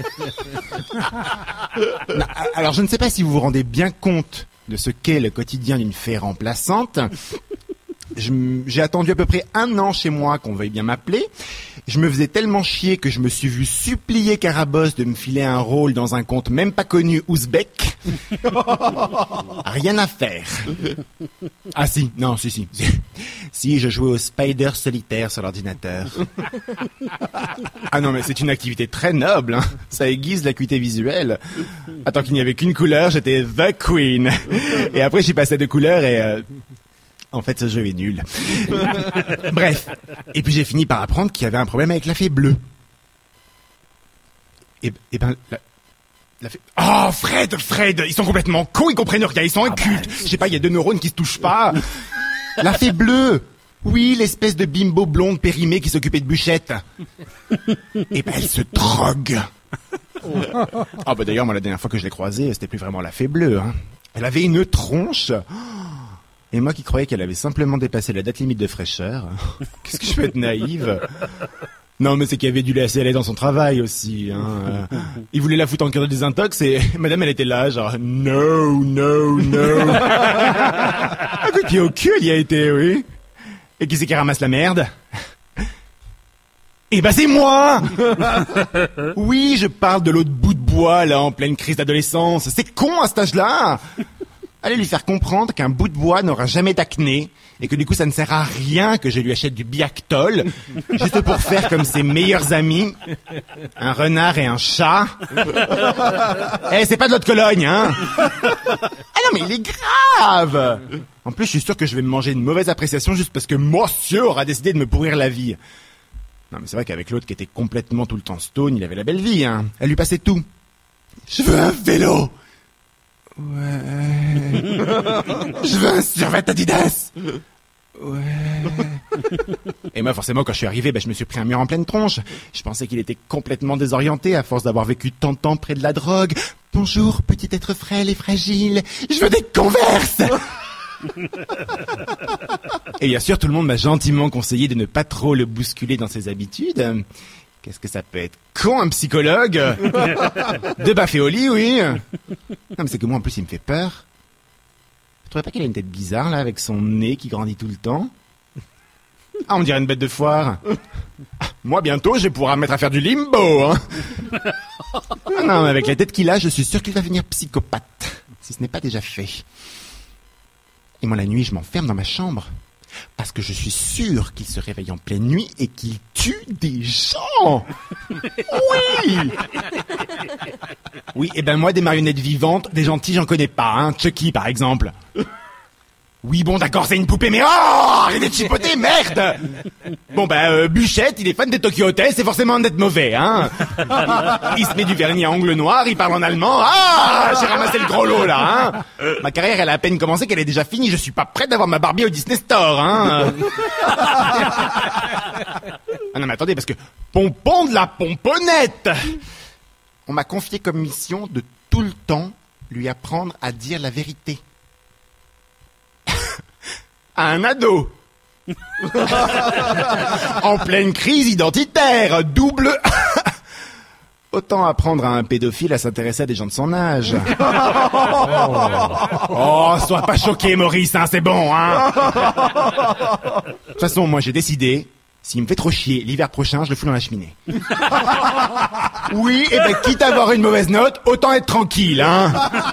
Non, alors je ne sais pas si vous vous rendez bien compte de ce qu'est le quotidien d'une fée remplaçante. Je m- J'ai attendu à peu près un an chez moi qu'on veuille bien m'appeler. Je me faisais tellement chier que je me suis vu supplier Carabosse de me filer un rôle dans un conte même pas connu ouzbek. Rien à faire. Ah si, non, si, si. Si, je jouais au Spider solitaire sur l'ordinateur. Ah non, mais c'est une activité très noble, hein. Ça aiguise l'acuité visuelle. Attends qu'il n'y avait qu'une couleur, j'étais The Queen. Et après, j'y passais de couleurs et... euh, En fait, ce jeu est nul. Bref. Et puis j'ai fini par apprendre qu'il y avait un problème avec la fée bleue. Et, et ben, la, la fée... Oh, Fred, Fred, ils sont complètement cons, ils comprennent rien, ils sont incultes. Je sais pas, il y a deux neurones qui se touchent pas. La fée bleue. Oui, l'espèce de bimbo blonde périmée qui s'occupait de Bûchette. Et ben, elle se drogue. Ah bah d'ailleurs, moi, la dernière fois que je l'ai croisée, c'était plus vraiment la fée bleue, hein. Elle avait une tronche. Et moi qui croyais qu'elle avait simplement dépassé la date limite de fraîcheur. Qu'est-ce que je peux être naïve? Non, mais c'est qu'il y avait du lait assez laid dans son travail aussi. Hein. Euh, il voulait la foutre en cure de désintox et madame, elle était là, genre, no, no, no. Un coup de pied au cul, elle y a été, oui. Et qui c'est qui ramasse la merde? Eh ben c'est moi. Oui, je parle de l'autre bout de bois, là, en pleine crise d'adolescence. C'est con à cet âge-là. Allez lui faire comprendre qu'un bout de bois n'aura jamais d'acné et que du coup ça ne sert à rien que je lui achète du Biactol juste pour faire comme ses meilleurs amis, un renard et un chat. Eh, c'est pas de l'eau de Cologne, hein. Ah non, mais il est grave. En plus, je suis sûr que je vais me manger une mauvaise appréciation juste parce que monsieur aura décidé de me pourrir la vie. Non, mais c'est vrai qu'avec l'autre qui était complètement tout le temps stone, il avait la belle vie, hein. Elle lui passait tout. Je veux un vélo. Ouais. Je veux un survêt Adidas. Ouais. Et moi, forcément, quand je suis arrivé, ben, je me suis pris un mur en pleine tronche. Je pensais qu'il était complètement désorienté à force d'avoir vécu tant de temps près de la drogue. Bonjour, petit être frêle et fragile. Je veux des Converse. Et bien sûr, tout le monde m'a gentiment conseillé de ne pas trop le bousculer dans ses habitudes. Qu'est-ce que ça peut être con, un psychologue. De baffé au lit, oui. Non, mais c'est que moi, en plus, il me fait peur. Vous trouvez pas qu'il a une tête bizarre, là, avec son nez qui grandit tout le temps? Ah, on dirait une bête de foire. Moi, bientôt, je vais pouvoir me mettre à faire du limbo, hein. Ah non, mais avec la tête qu'il a, je suis sûr qu'il va devenir psychopathe. Si ce n'est pas déjà fait. Et moi, la nuit, je m'enferme dans ma chambre. Parce que je suis sûr qu'il se réveille en pleine nuit et qu'il tue des gens. Oui. Oui, et ben moi, des marionnettes vivantes, des gentils, j'en connais pas, hein. Chucky, par exemple. Oui, bon, d'accord, c'est une poupée, mais oh, arrêtez de chipoter, merde. Bon, ben, euh, Bûchette, il est fan des Tokyo Hotel, c'est forcément d'être mauvais, hein. Il se met du vernis à ongles noirs, il parle en allemand. Ah, j'ai ramassé le gros lot, là, hein. Ma carrière, elle a à peine commencé qu'elle est déjà finie, je suis pas prêt d'avoir ma Barbie au Disney Store, hein. Ah non, mais attendez, parce que Pompon de la Pomponnette. On m'a confié comme mission de tout le temps lui apprendre à dire la vérité. À un ado. En pleine crise identitaire, double. Autant apprendre à un pédophile à s'intéresser à des gens de son âge. Oh, sois pas choqué, Maurice, hein, c'est bon, hein. De toute façon, moi j'ai décidé, s'il me fait trop chier, l'hiver prochain, je le fous dans la cheminée. Oui, et ben quitte à avoir une mauvaise note, autant être tranquille, hein.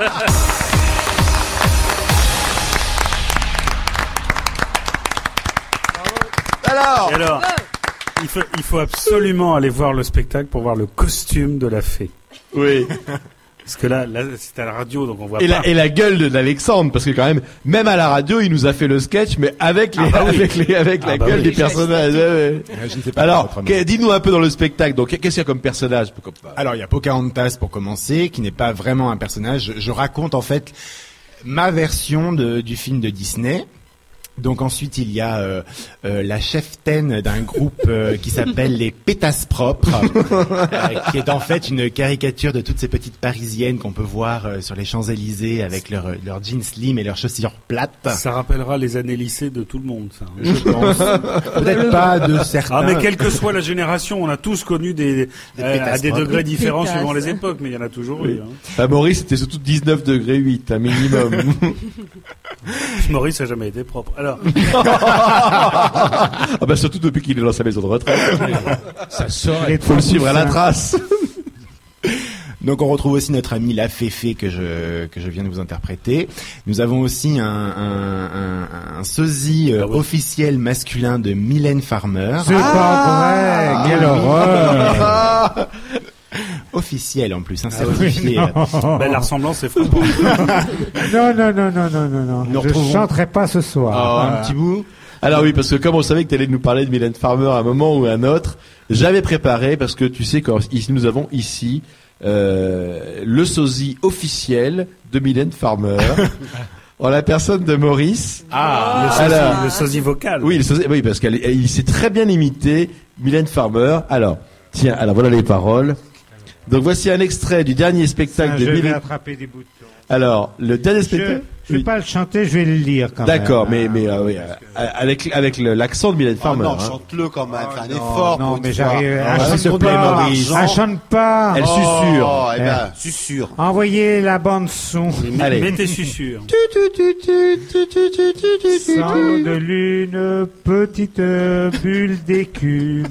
Alors, Et alors, il faut, il faut absolument aller voir le spectacle pour voir le costume de la fée. oui. Parce que là, là c'est à la radio, donc on voit Et pas. la, et la gueule de- d'Alexandre, parce que quand même, même à la radio, il nous a fait le sketch, mais avec les, Ah bah oui. avec les, avec la Ah bah gueule oui. des personnages. Ouais, ouais. Je ne sais pas Alors, autrement. que- dis-nous un peu dans le spectacle. Donc, qu'est-ce qu'il y a comme personnage? Comme- Alors, il y a Pocahontas pour commencer, qui n'est pas vraiment un personnage. Je, je raconte en fait ma version de, du film de Disney. Donc ensuite il y a euh, euh, la cheftaine d'un groupe euh, qui s'appelle les Pétasses Propres, euh, qui est en fait une caricature de toutes ces petites parisiennes qu'on peut voir euh, sur les Champs-Élysées avec leurs leur jeans slim et leurs chaussures plates. Ça rappellera les années lycée de tout le monde, ça. hein. Je pense. Peut-être pas de certains. Ah, mais quelle que soit la génération, on a tous connu des, Des euh, pétasses à des propres. degrés différents Pétasses. suivant les époques, mais il y en a toujours eu. Hein. Ah, Maurice, c'était surtout dix-neuf degrés huit, un minimum. Maurice a jamais été propre. Alors, Ah bah surtout depuis qu'il est dans sa maison de retraite. Ça sort. Il faut le suivre à la trace. Donc on retrouve aussi notre ami La Féfé que je que je viens de vous interpréter. Nous avons aussi un un, un, un sosie euh, Ah oui. officiel masculin de Mylène Farmer. C'est pas vrai, quelle horreur. Officiel en plus, hein, Ah oui, certifié. ben, la ressemblance est frappante. Non, non, non, non, non, non, non. Nous Je retrouvons- chanterai pas ce soir. Oh, un petit bout. Alors oui, parce que comme on savait que tu allais nous parler de Mylène Farmer à un moment ou à un autre, j'avais préparé, parce que tu sais, quand ici, nous avons ici euh, le sosie officiel de Mylène Farmer, en la personne de Maurice. Ah, le sosie, Alors. le sosie vocal. Oui, le sosie- oui, parce qu'il sait très bien imiter Mylène Farmer. Alors, tiens, alors voilà les paroles. Donc voici un extrait du dernier spectacle Tiens, de je vais Mylène. attraper des boutons. Alors, le dernier Je, spectacle. je vais Oui. pas le chanter, je vais le lire quand D'accord, mais même. mais euh, oui, euh, avec avec le- l'accent de Mylène Oh Farmer. non, hein. chante-le quand même, fais un Non, effort non, pour une mais fois. j'arrive. Oh, Ah, s'il chante te plaît, pas. Maurice. Ah, chante pas. Elle susurre. Oh, eh ben, Eh. susurre. Envoyez la bande son. Mais, Allez. mais t'es susurre. Sang de lune, petite bulle d'écume.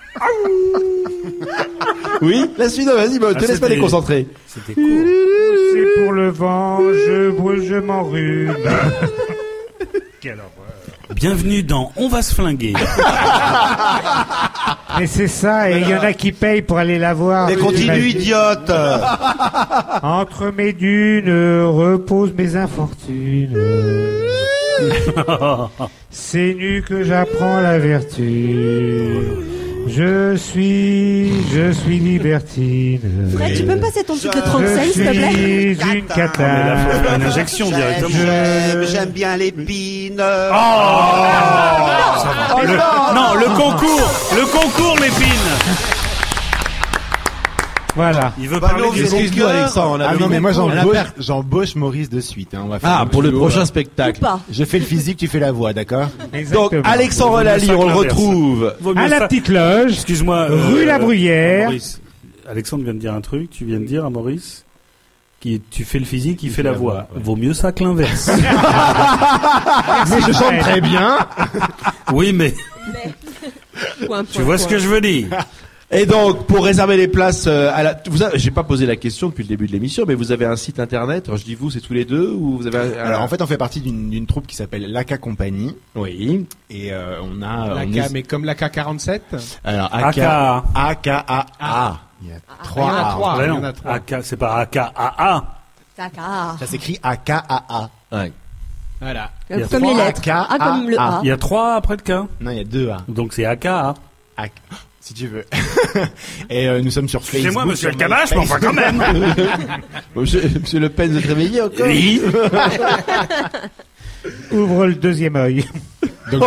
Oui, la suite, non, vas-y, bah, te Ah, laisse pas c'était- les concentrer. C'était court. C'est pour le vent, je brûle, je m'enrhume. Quelle horreur. Bienvenue dans On va se flinguer. Mais c'est ça, et il y en a qui payent pour aller la voir. Mais continue, idiote. Entre mes dunes reposent mes infortunes. C'est nu que j'apprends la vertu. Je suis, je suis libertine. Fred, tu peux me passer ton truc de Je trente-sept, s'il te plaît? suis une Ah, mais là, faut cata. faire une injection directement. J'aime, j'aime bien l'épine. Oh, Le- non, le concours, le concours, l'épine. Voilà. Il veut Bah parler non, du vous êtes Excuse-nous, cœur. Alexandre, on a Ah vu- non, mais moi on a j'embauche, per- j'embauche Maurice de suite. Hein. On va faire Ah, un pour le duo, prochain euh, spectacle. Ou pas. Je fais le physique, tu fais la voix, d'accord? Donc, Exactement. Alexandre Vaut mieux Lally, ça on que le l'inverse. retrouve. Vaut mieux À la ça- petite loge, Excuse-moi. rue La Bruyère. Maurice, Alexandre vient de dire un truc. Tu viens de dire à Maurice qui tu fais le physique, il fait la voix. Vaut mieux ça que l'inverse. Mais je chante très bien. Oui, mais Point, tu point, vois ce point. que je veux dire. Et donc, pour réserver les places, euh, à la, vous avez, j'ai pas posé la question depuis le début de l'émission, mais vous avez un site internet. Alors, je dis vous, c'est tous les deux, ou vous avez un, un- Alors en fait, on fait partie d'une d'une troupe qui s'appelle l'A K Compagnie. oui. Et euh, on a... La on K, est- mais comme la K quarante-sept. Alors A K. A K A A. Il y a trois il y en a A. trois. Ouais, il y non. en a trois. A K, c'est pas A K A A. Taka. Ça s'écrit A K A A. Ouais. Voilà. Il y a Comme les trois lettres. A K, Ah, comme le A. A. Il y a trois après le K. Non, il y a deux A. Donc c'est A K A. A- Si tu veux. Et euh, nous sommes sur Facebook. Excusez-moi, monsieur sur le Camache, mais enfin quand même. Monsieur, monsieur Le Pen, vous êtes réveillé encore? Oui. Ouvre le deuxième œil. Donc,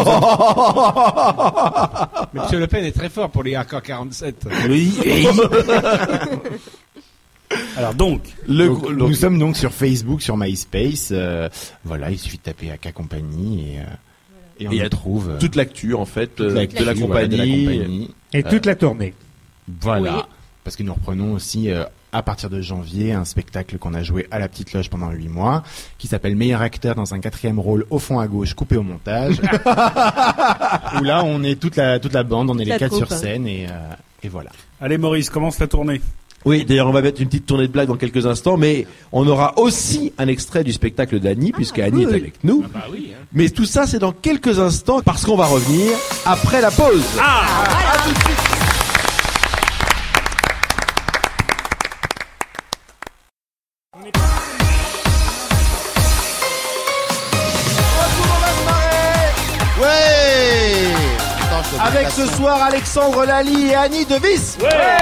Mais Monsieur Le Pen est très fort pour les A K quarante-sept. Oui. Alors donc, Le, donc, donc- nous sommes donc sur Facebook, sur MySpace. euh, voilà, il suffit de taper A K Compagnie et, euh, et on Et il y y a trouve euh, toute l'actu, en fait, toute euh, l'actu, de la voilà, de la compagnie. compagnie. Et toute la tournée. Voilà. Oui. Parce que nous reprenons aussi, euh, à partir de janvier, un spectacle qu'on a joué à la Petite Loge pendant huit mois, qui s'appelle Meilleur acteur dans un quatrième rôle au fond à gauche, coupé au montage. Où là, on est toute la, toute la bande, on est La les quatre troupe, sur hein. scène et, euh, et voilà. allez Maurice, commence la tournée. Oui, d'ailleurs, on va mettre une petite tournée de blagues dans quelques instants, mais on aura aussi un extrait du spectacle d'Annie, puisque Annie est cool. avec nous. Bah oui. Hein. Mais tout ça, c'est dans quelques instants, parce qu'on va revenir après la pause. Ouais. Attends, je te mets Avec la ce son. soir Alexandre Lally et Annie Devis.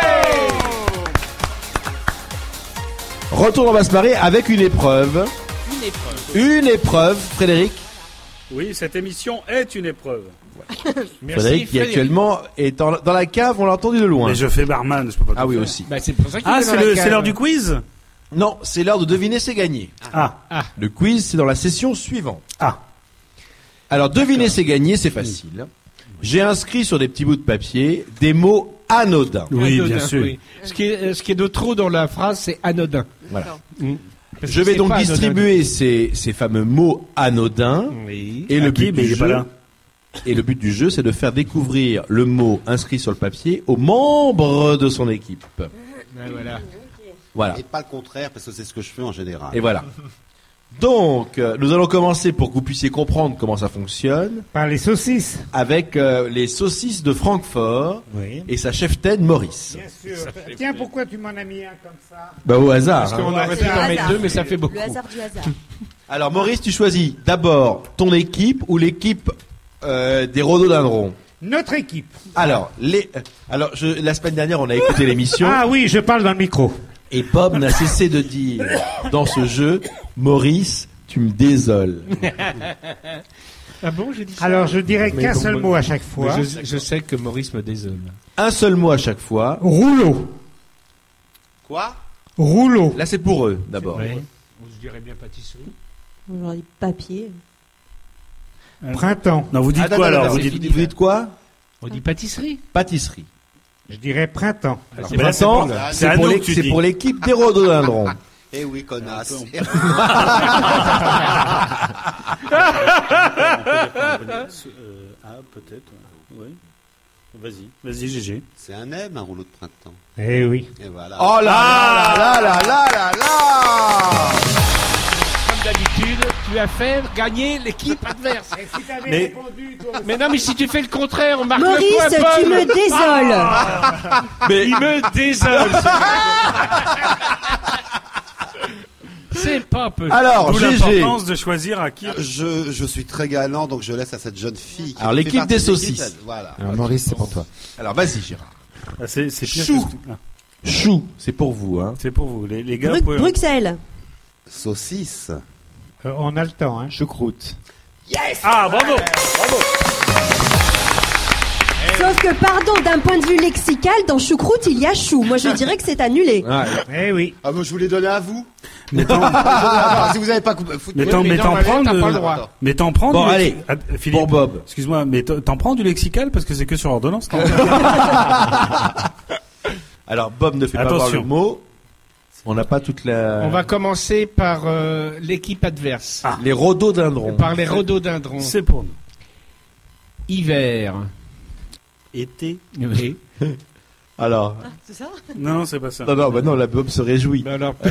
Retour, on va se marrer avec une épreuve. Une épreuve. Une épreuve, Frédéric. Oui, cette émission est une épreuve. Merci Frédéric qui actuellement est dans, dans la cave, on l'a entendu de loin. Mais je fais barman, je peux pas. Ah tout oui faire. aussi. Bah, c'est pour ça qu'il Ah, est c'est dans la le- cave. c'est l'heure du quiz. Non, c'est l'heure de deviner, c'est gagné. Ah, Le quiz, c'est dans la session suivante. ah. Alors, deviner, c'est gagné, c'est facile. J'ai inscrit sur des petits bouts de papier des mots anodins. Oui, Anodin, bien sûr. oui. Ce qui est, ce qui est de trop dans la phrase, c'est anodin. Voilà. Mm. Parce Je que vais c'est donc pas anodin. distribuer ces, ces fameux mots anodins. Oui. Et À le, qui but Mais du il est pas jeu, là. et le but du jeu, c'est de faire découvrir le mot inscrit sur le papier aux membres de son équipe. Ouais, voilà. Voilà. Et pas le contraire, parce que c'est ce que je fais en général. Et voilà. Donc, euh, nous allons commencer pour que vous puissiez comprendre comment ça fonctionne Par les saucisses. avec euh, les saucisses de Francfort Oui. et sa cheftaine Maurice. Bien sûr. Tiens, pourquoi tu m'en as mis un comme ça? Bah au hasard. Parce hein. qu'on aurait pu Le en mettre hasard. deux, mais ça fait beaucoup. Le hasard du hasard. Alors Maurice, tu choisis d'abord ton équipe ou l'équipe euh, des rhododendrons. Notre équipe. Alors, les, euh, alors je, la semaine dernière, on a écouté l'émission Ah oui, je parle dans le micro. et Bob n'a cessé de dire dans ce jeu, Maurice, tu me désoles. Ah bon, j'ai dit ça. Alors, je dirais Mais qu'un bon, seul bon. mot à chaque Mais fois. je, je sais que Maurice me désole. Un seul mot à chaque fois. Rouleau. Quoi? Rouleau. Là, c'est pour eux d'abord. Ouais. Je dirais bien pâtisserie. J'aurais dit papier. Printemps. Non, vous dites Attends, quoi attends, alors attends, Vous vous dites. dites, vous dites quoi? On dit pâtisserie. Pâtisserie. Je dirais printemps. Alors, Mais là, c'est printemps, pour- c'est c'est à pour nous les- que tu c'est dis. pour l'équipe des rhododendrons. Eh oui, connasse. Ah, peut-être. Oui. Vas-y, vas-y, G G. C'est un M, un rouleau de printemps. Eh oui. Et voilà. Oh là là là là là là là! tu as fait gagner l'équipe adverse. Si t'avais Mais- répondu, toi aussi. Mais non, mais si tu fais le contraire, on marque le Maurice, point. tu Paul. me désoles. Mais Il me désole. C'est pas peu. alors, D'où G G. l'importance de choisir à qui. Je, je suis très galant, donc je laisse à cette jeune fille. Qui Alors, fait l'équipe partie des de l'équipe, saucisses. elle- Voilà. Alors, Maurice, c'est pour toi. Alors, vas-y, Gérard. Ah, c'est c'est pire Chou. que ce- ah, Chou, c'est pour vous, hein. c'est pour vous, les, les gars. Bru- vous pouvez- Bruxelles. Saucisse. Euh, on a le temps, hein. Choucroute. Ah, bravo. Sauf que, pardon, d'un point de vue lexical, dans choucroute, il y a chou. Moi, je dirais que c'est annulé. Eh oui. Ah, moi, je vous l'ai donné à vous. Mais t'en, Ah, si vous avez pas coupé, foutez- mais t'en, mais mais t'en normalement, prends, t'as de- pas le droit. mais t'en prends. Bon, du allez. lexi- Ah, Philippe, Pour Bob. excuse-moi, mais t'en t'en prends du lexical parce que c'est que sur ordonnance. t'en- Alors, Bob ne fait pas voir Attention. le mot. On n'a pas toute la... On va commencer par euh, l'équipe adverse. Les rhododendrons. Par les rhododendrons. C'est pour nous. Hiver. Été. Oui. Alors... C'est ça? Non, non, c'est pas ça. Non, non, bah non, la Bob se réjouit. Ben alors,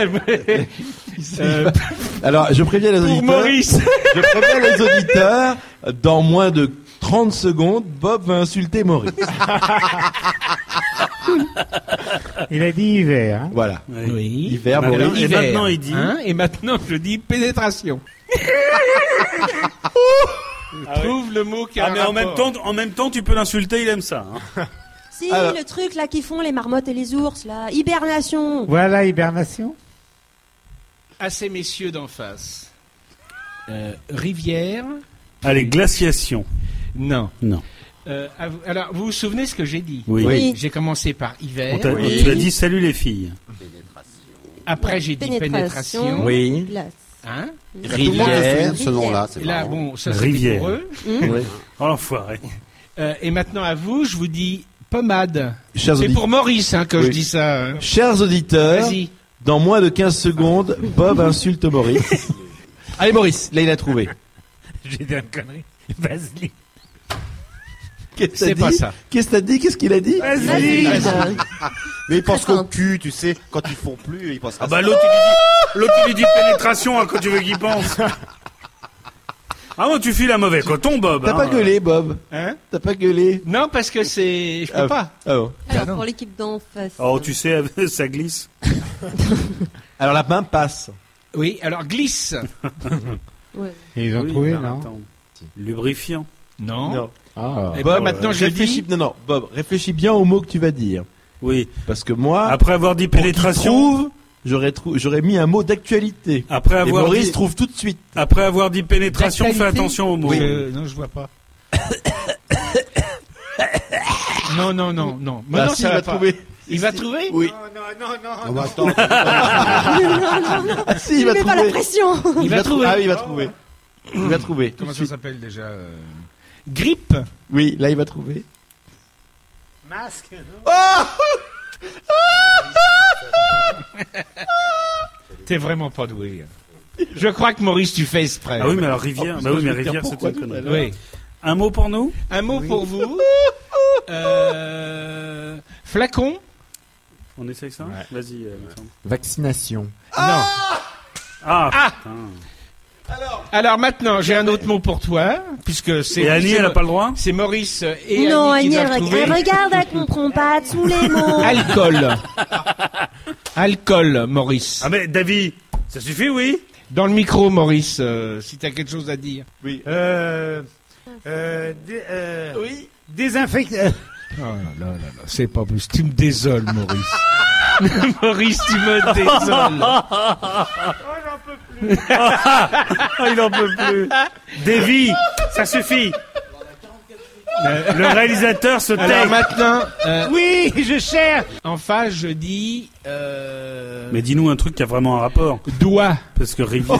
Euh, Alors, je préviens les pour auditeurs... Maurice. Je préviens les auditeurs, dans moins de trente secondes, Bob va insulter Maurice. Il a dit hiver, hein. Voilà. Ouais. Oui. Hiver, Maintenant, Maurice. et Hiver. maintenant, il dit. Hein, et maintenant, je dis pénétration. Trouve le mot qui a Ah, un mais en rapport. même temps, en même temps, tu peux l'insulter, il aime ça. hein. Si, Alors- le truc là qui font les marmottes et les ours, là. Hibernation. Voilà, hibernation. À ces messieurs d'en face. Euh, rivière. Allez, glaciation. Non. Non. Euh, à vous- alors, vous vous souvenez ce que j'ai dit? Oui. Oui. J'ai commencé par hiver. On t'a- Oui. Tu as dit salut les filles. Après, j'ai dit Pénétration. pénétration. Oui. Glace. Hein? Tout le monde se souvient de ce nom-là. c'est Et là, marrant. bon, ça c'était Rivière. pour eux. Oui. Oh l'enfoiré. Euh, et maintenant, à vous, je vous dis pommade. Chers, C'est audi- pour Maurice hein, que Oui. je dis ça. hein. Chers auditeurs, Vas-y. dans moins de quinze secondes, Bob insulte Maurice. Allez Maurice, là il a trouvé. J'ai dit une connerie. Vaseline. Qu'est-ce que t'as C'est pas dit ça. Qu'est-ce que t'as dit Qu'est-ce qu'il a dit Vaseline. Mais ils pensent Très qu'au simple. cul, tu sais, quand ils font plus, ils pensent Ah à bah ça. l'autre il lui dit, l'autre il lui dit pénétration hein, quand tu veux qu'il pense. Ah bon, tu files un mauvais coton, Bob. T'as hein. pas gueulé Bob Hein? T'as pas gueulé Non, parce que c'est. Je peux Ah. pas. Ah bon. Alors, pour l'équipe d'en face. Oh, tu sais, ça glisse. Alors la main passe. Oui, alors glisse. Ouais. Et ils ont Oui, trouvé, bah, non? attends. Lubrifiant. Non. Non. Ah. Et Bob, ben, maintenant, je réfléchis. dis. Non, non, Bob, réfléchis bien au mot que tu vas dire, Oui. parce que moi, Après avoir dit pour qu'il pénétration, trouve, j'aurais trou- j'aurais mis un mot d'actualité. après Et avoir Maurice dit, trouve tout de suite. après avoir dit pénétration, fais D'actualité attention aux mots. Je- Non, je vois pas. non, non, non, non. Mais Bah, non, si, ça il va va pas. trouver. Il va trouver Oui. Non, non, non, Ah non. bah attends. Ah si, il Ne va mets pas trouver. la pression. Il va trouver. Ah oui, il va trouver. Il va trouver. tout Comment de ça suite. s'appelle déjà euh, Grippe. Oui, là il va trouver. Masque. T'es vraiment pas doué. Je crois que Maurice, tu fais exprès. Ah oui, mais alors rivière. En plus, Bah oui, je mais vais te dire rivière, c'est pourquoi une tout à connerie. l'heure. Oui. Un mot pour nous. Un mot pour vous. Euh, flacon. On essaye ça. Vas-y. euh, Alexandre. Vaccination. Ah. Ah. putain. Alors maintenant, j'ai un autre mot pour toi, puisque c'est. Et Annie, c'est- elle a pas le droit. C'est Maurice et Non, Annie qui Annie, elle, doivent reg- trouver. elle regarde, elle comprend pas tous les mots. Alcool. Alcool, Maurice. Ah mais David, ça suffit, oui. Dans le micro, Maurice, euh, si t'as quelque chose à dire. Euh, euh, dé- euh, Oui. désinfect... euh, Oh là là là là, c'est pas plus. Tu me désoles, Maurice. Maurice, tu me désoles. Ah, il en peut plus. Davy, ça suffit. Le réalisateur se Alors tait. maintenant, euh, Oui, je cherche. en face, je dis euh, Mais dis-nous un truc qui a vraiment un rapport. doigt. Parce que rivière.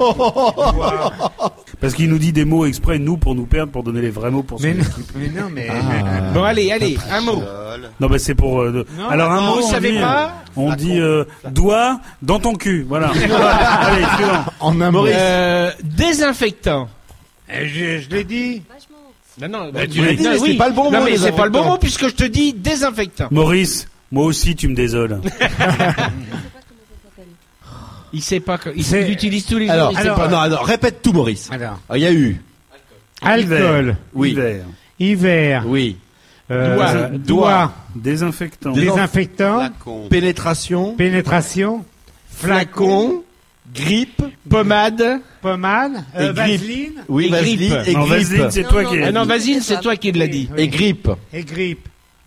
Parce qu'il nous dit des mots exprès, nous, pour nous perdre, pour donner les vrais mots pour son Mais non, équipe. mais non, mais... Bon, allez, allez, un mot. Lol. Non, mais c'est pour. euh, de- Non, Alors un non, mot, vous on savez dit, pas euh, on dit euh, doigt dans ton cul. Voilà. Allez, suivant. En un mot. Euh, désinfectant. Eh, Je, je l'ai dit. Non, non, Bah, tu non, l'as dit, non, mais c'est pas le bon non, mot, mais c'est pas le bon désinfectant. mot puisque je te dis désinfectant. Maurice, moi aussi, tu me désoles. Il sait pas que, il, C'est- il utilise tous les jours. Alors, il sait c'est pas. pas, non, non, répète tout, Maurice. Alors, Il y a eu. alcool, Oui. Hiver. hiver, Oui. euh, Doigt. doigt, Désinfectant. Des- désinfectant, Flacon. Pénétration. pénétration, Flacon. Grippe. Pommade. pommade, euh, Et grippe. vaseline Oui, Et Vaseline grippe. et Non, grippe. Vaseline, c'est Non, toi non, qui non. l'as Ah non, dit. Vasine, c'est toi qui l'as dit. Et grippe. et grippe.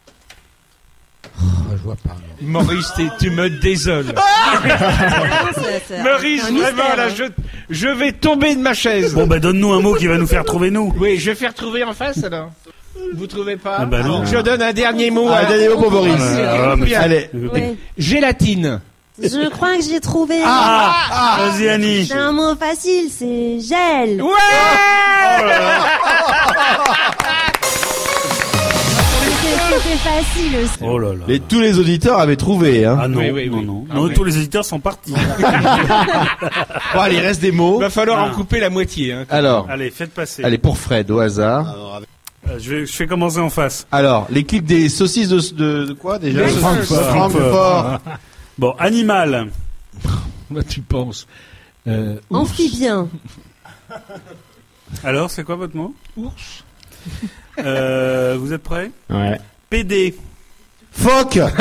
Maurice, t'es- tu me désoles. C'est- c'est- Maurice, c'est un vraiment, mystère, là, hein. je, je vais tomber de ma chaise. Bon, bah, donne-nous un mot qui va nous faire trouver nous. Oui, je vais faire trouver en face, alors. Vous trouvez pas? Ah bah non. Je donne un dernier mot. Ah, à- un dernier mot pour Maurice. C'est Ah, bien. mais- Allez. Ouais. Gélatine. Je crois que j'ai trouvé. Ah, vas-y, Annie. C'est un mot facile, c'est gel. Ouais! C'était c'était facile aussi. Oh là là. Les, tous les auditeurs avaient trouvé, hein. Ah non, Oui, oui, non, oui. non. Ah Non, oui. tous les éditeurs sont partis. Bon, allez, il reste des mots. Va falloir en Ah. couper la moitié, hein. Alors, Allez, faites passer. allez, pour Fred, au hasard. Alors, avec- Euh, je, vais, je fais commencer en face. Alors, l'équipe des saucisses de, de, de quoi, déjà? Des Francfort. Francfort. Francfort. Bon, animal. Bah, tu penses. Euh, Amphibien. Alors, c'est quoi votre mot? ours. Euh, vous êtes prêts? Ouais. P D. Phoque. Alors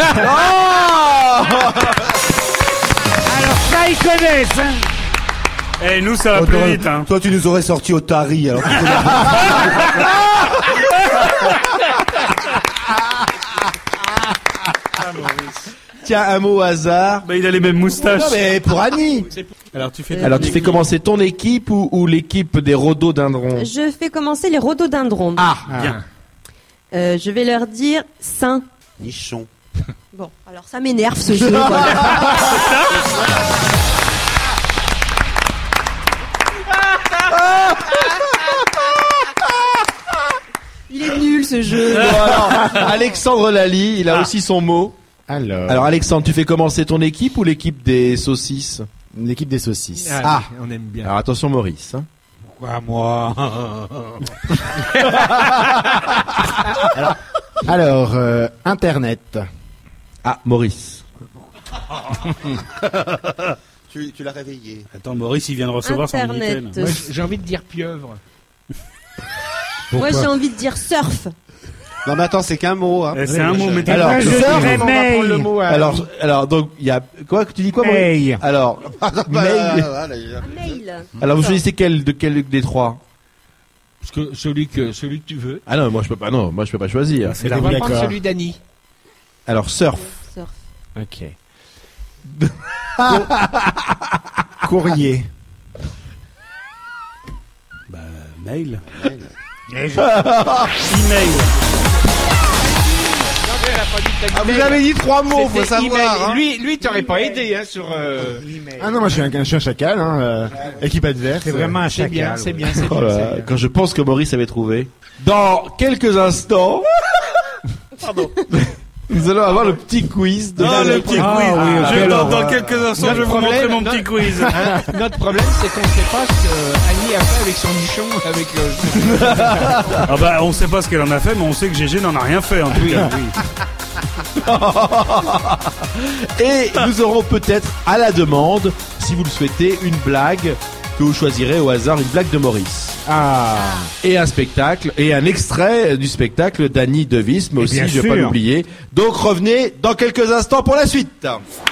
ça, ils connaissent, hein. Eh, nous, ça va Oh, plus toi, vite, hein. toi, tu nous aurais sorti au tari. Alors. Tiens, un mot au hasard. Bah, il a les mêmes moustaches. Non, mais pour Annie. Alors, tu fais. Alors, tu fais commencer ton équipe ou, ou l'équipe des rhododendrons? Je fais commencer les rhododendrons. Ah, Bien. Euh, je vais leur dire saint. Nichon. Bon, alors ça m'énerve ce jeu. voilà. Il est nul ce jeu. Bon, alors, Alexandre Lally, il a Ah. aussi son mot. Alors, Alors, Alexandre, tu fais commencer ton équipe ou l'équipe des saucisses? l'équipe des saucisses. Ah. On aime bien. Alors, attention, Maurice. hein. Pourquoi moi? Alors, euh, Internet. Ah, Maurice. Tu, tu l'as réveillé. Attends, Maurice, il vient de recevoir son Internet. Minitel. Moi, j'ai envie de dire pieuvre. Moi j'ai envie de dire surf. Non, mais attends, c'est qu'un mot. Hein. Eh, c'est un mot, mais Alors, Moi, je surf, dirais On va prendre le mail. mot à... Alors, alors, donc, il y a, quoi, tu dis quoi, Maurice? Mail. Alors, mail. Voilà, déjà. Mail. Alors, vous choisissez quel, de quel des trois? Parce que celui que, celui que tu veux. Ah non, moi, je peux pas, non, moi, je peux pas choisir. c'est On va la prendre d'accord. celui d'Annie. Alors, surf. Surf. Ok. Courrier. Bah, mail. Et je- Email. Ah, vous avez dit trois mots, faut C'était savoir, email. hein. Lui, lui, t'aurais pas aidé, hein, sur, euh... Ah non, moi je suis un, je suis un chacal, hein, euh, équipe adverse. C'est vraiment un C'est bien, chacal. c'est ouais. bien, c'est Oh bien. là c'est là, bien. quand je pense que Maurice avait trouvé. Dans quelques instants. Pardon. Nous allons avoir le petit quiz de Ah, le petit quiz. Ah, oui, Je- quelle dans, dans horreur. quelques instants, Notre je vais vous problème, montrer mon non- petit quiz. Hein, notre problème, c'est qu'on sait pas ce que Annie a fait avec son nichon, avec le... Ah bah, on sait pas ce qu'elle en a fait, mais on sait que Gégé n'en a rien fait, en tout cas. Et nous aurons peut-être à la demande, si vous le souhaitez, une blague que vous choisirez au hasard, une blague de Maurice. Ah. Et un spectacle, et un extrait du spectacle d'Annie Devis, mais Et aussi, bien je vais pas sûr. l'oublier. Donc revenez dans quelques instants pour la suite.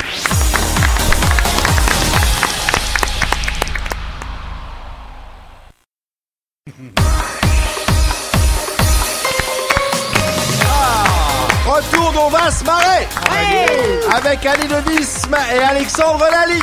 Ah, retour d'On va se marrer avec Annie Devis et Alexandre Lally.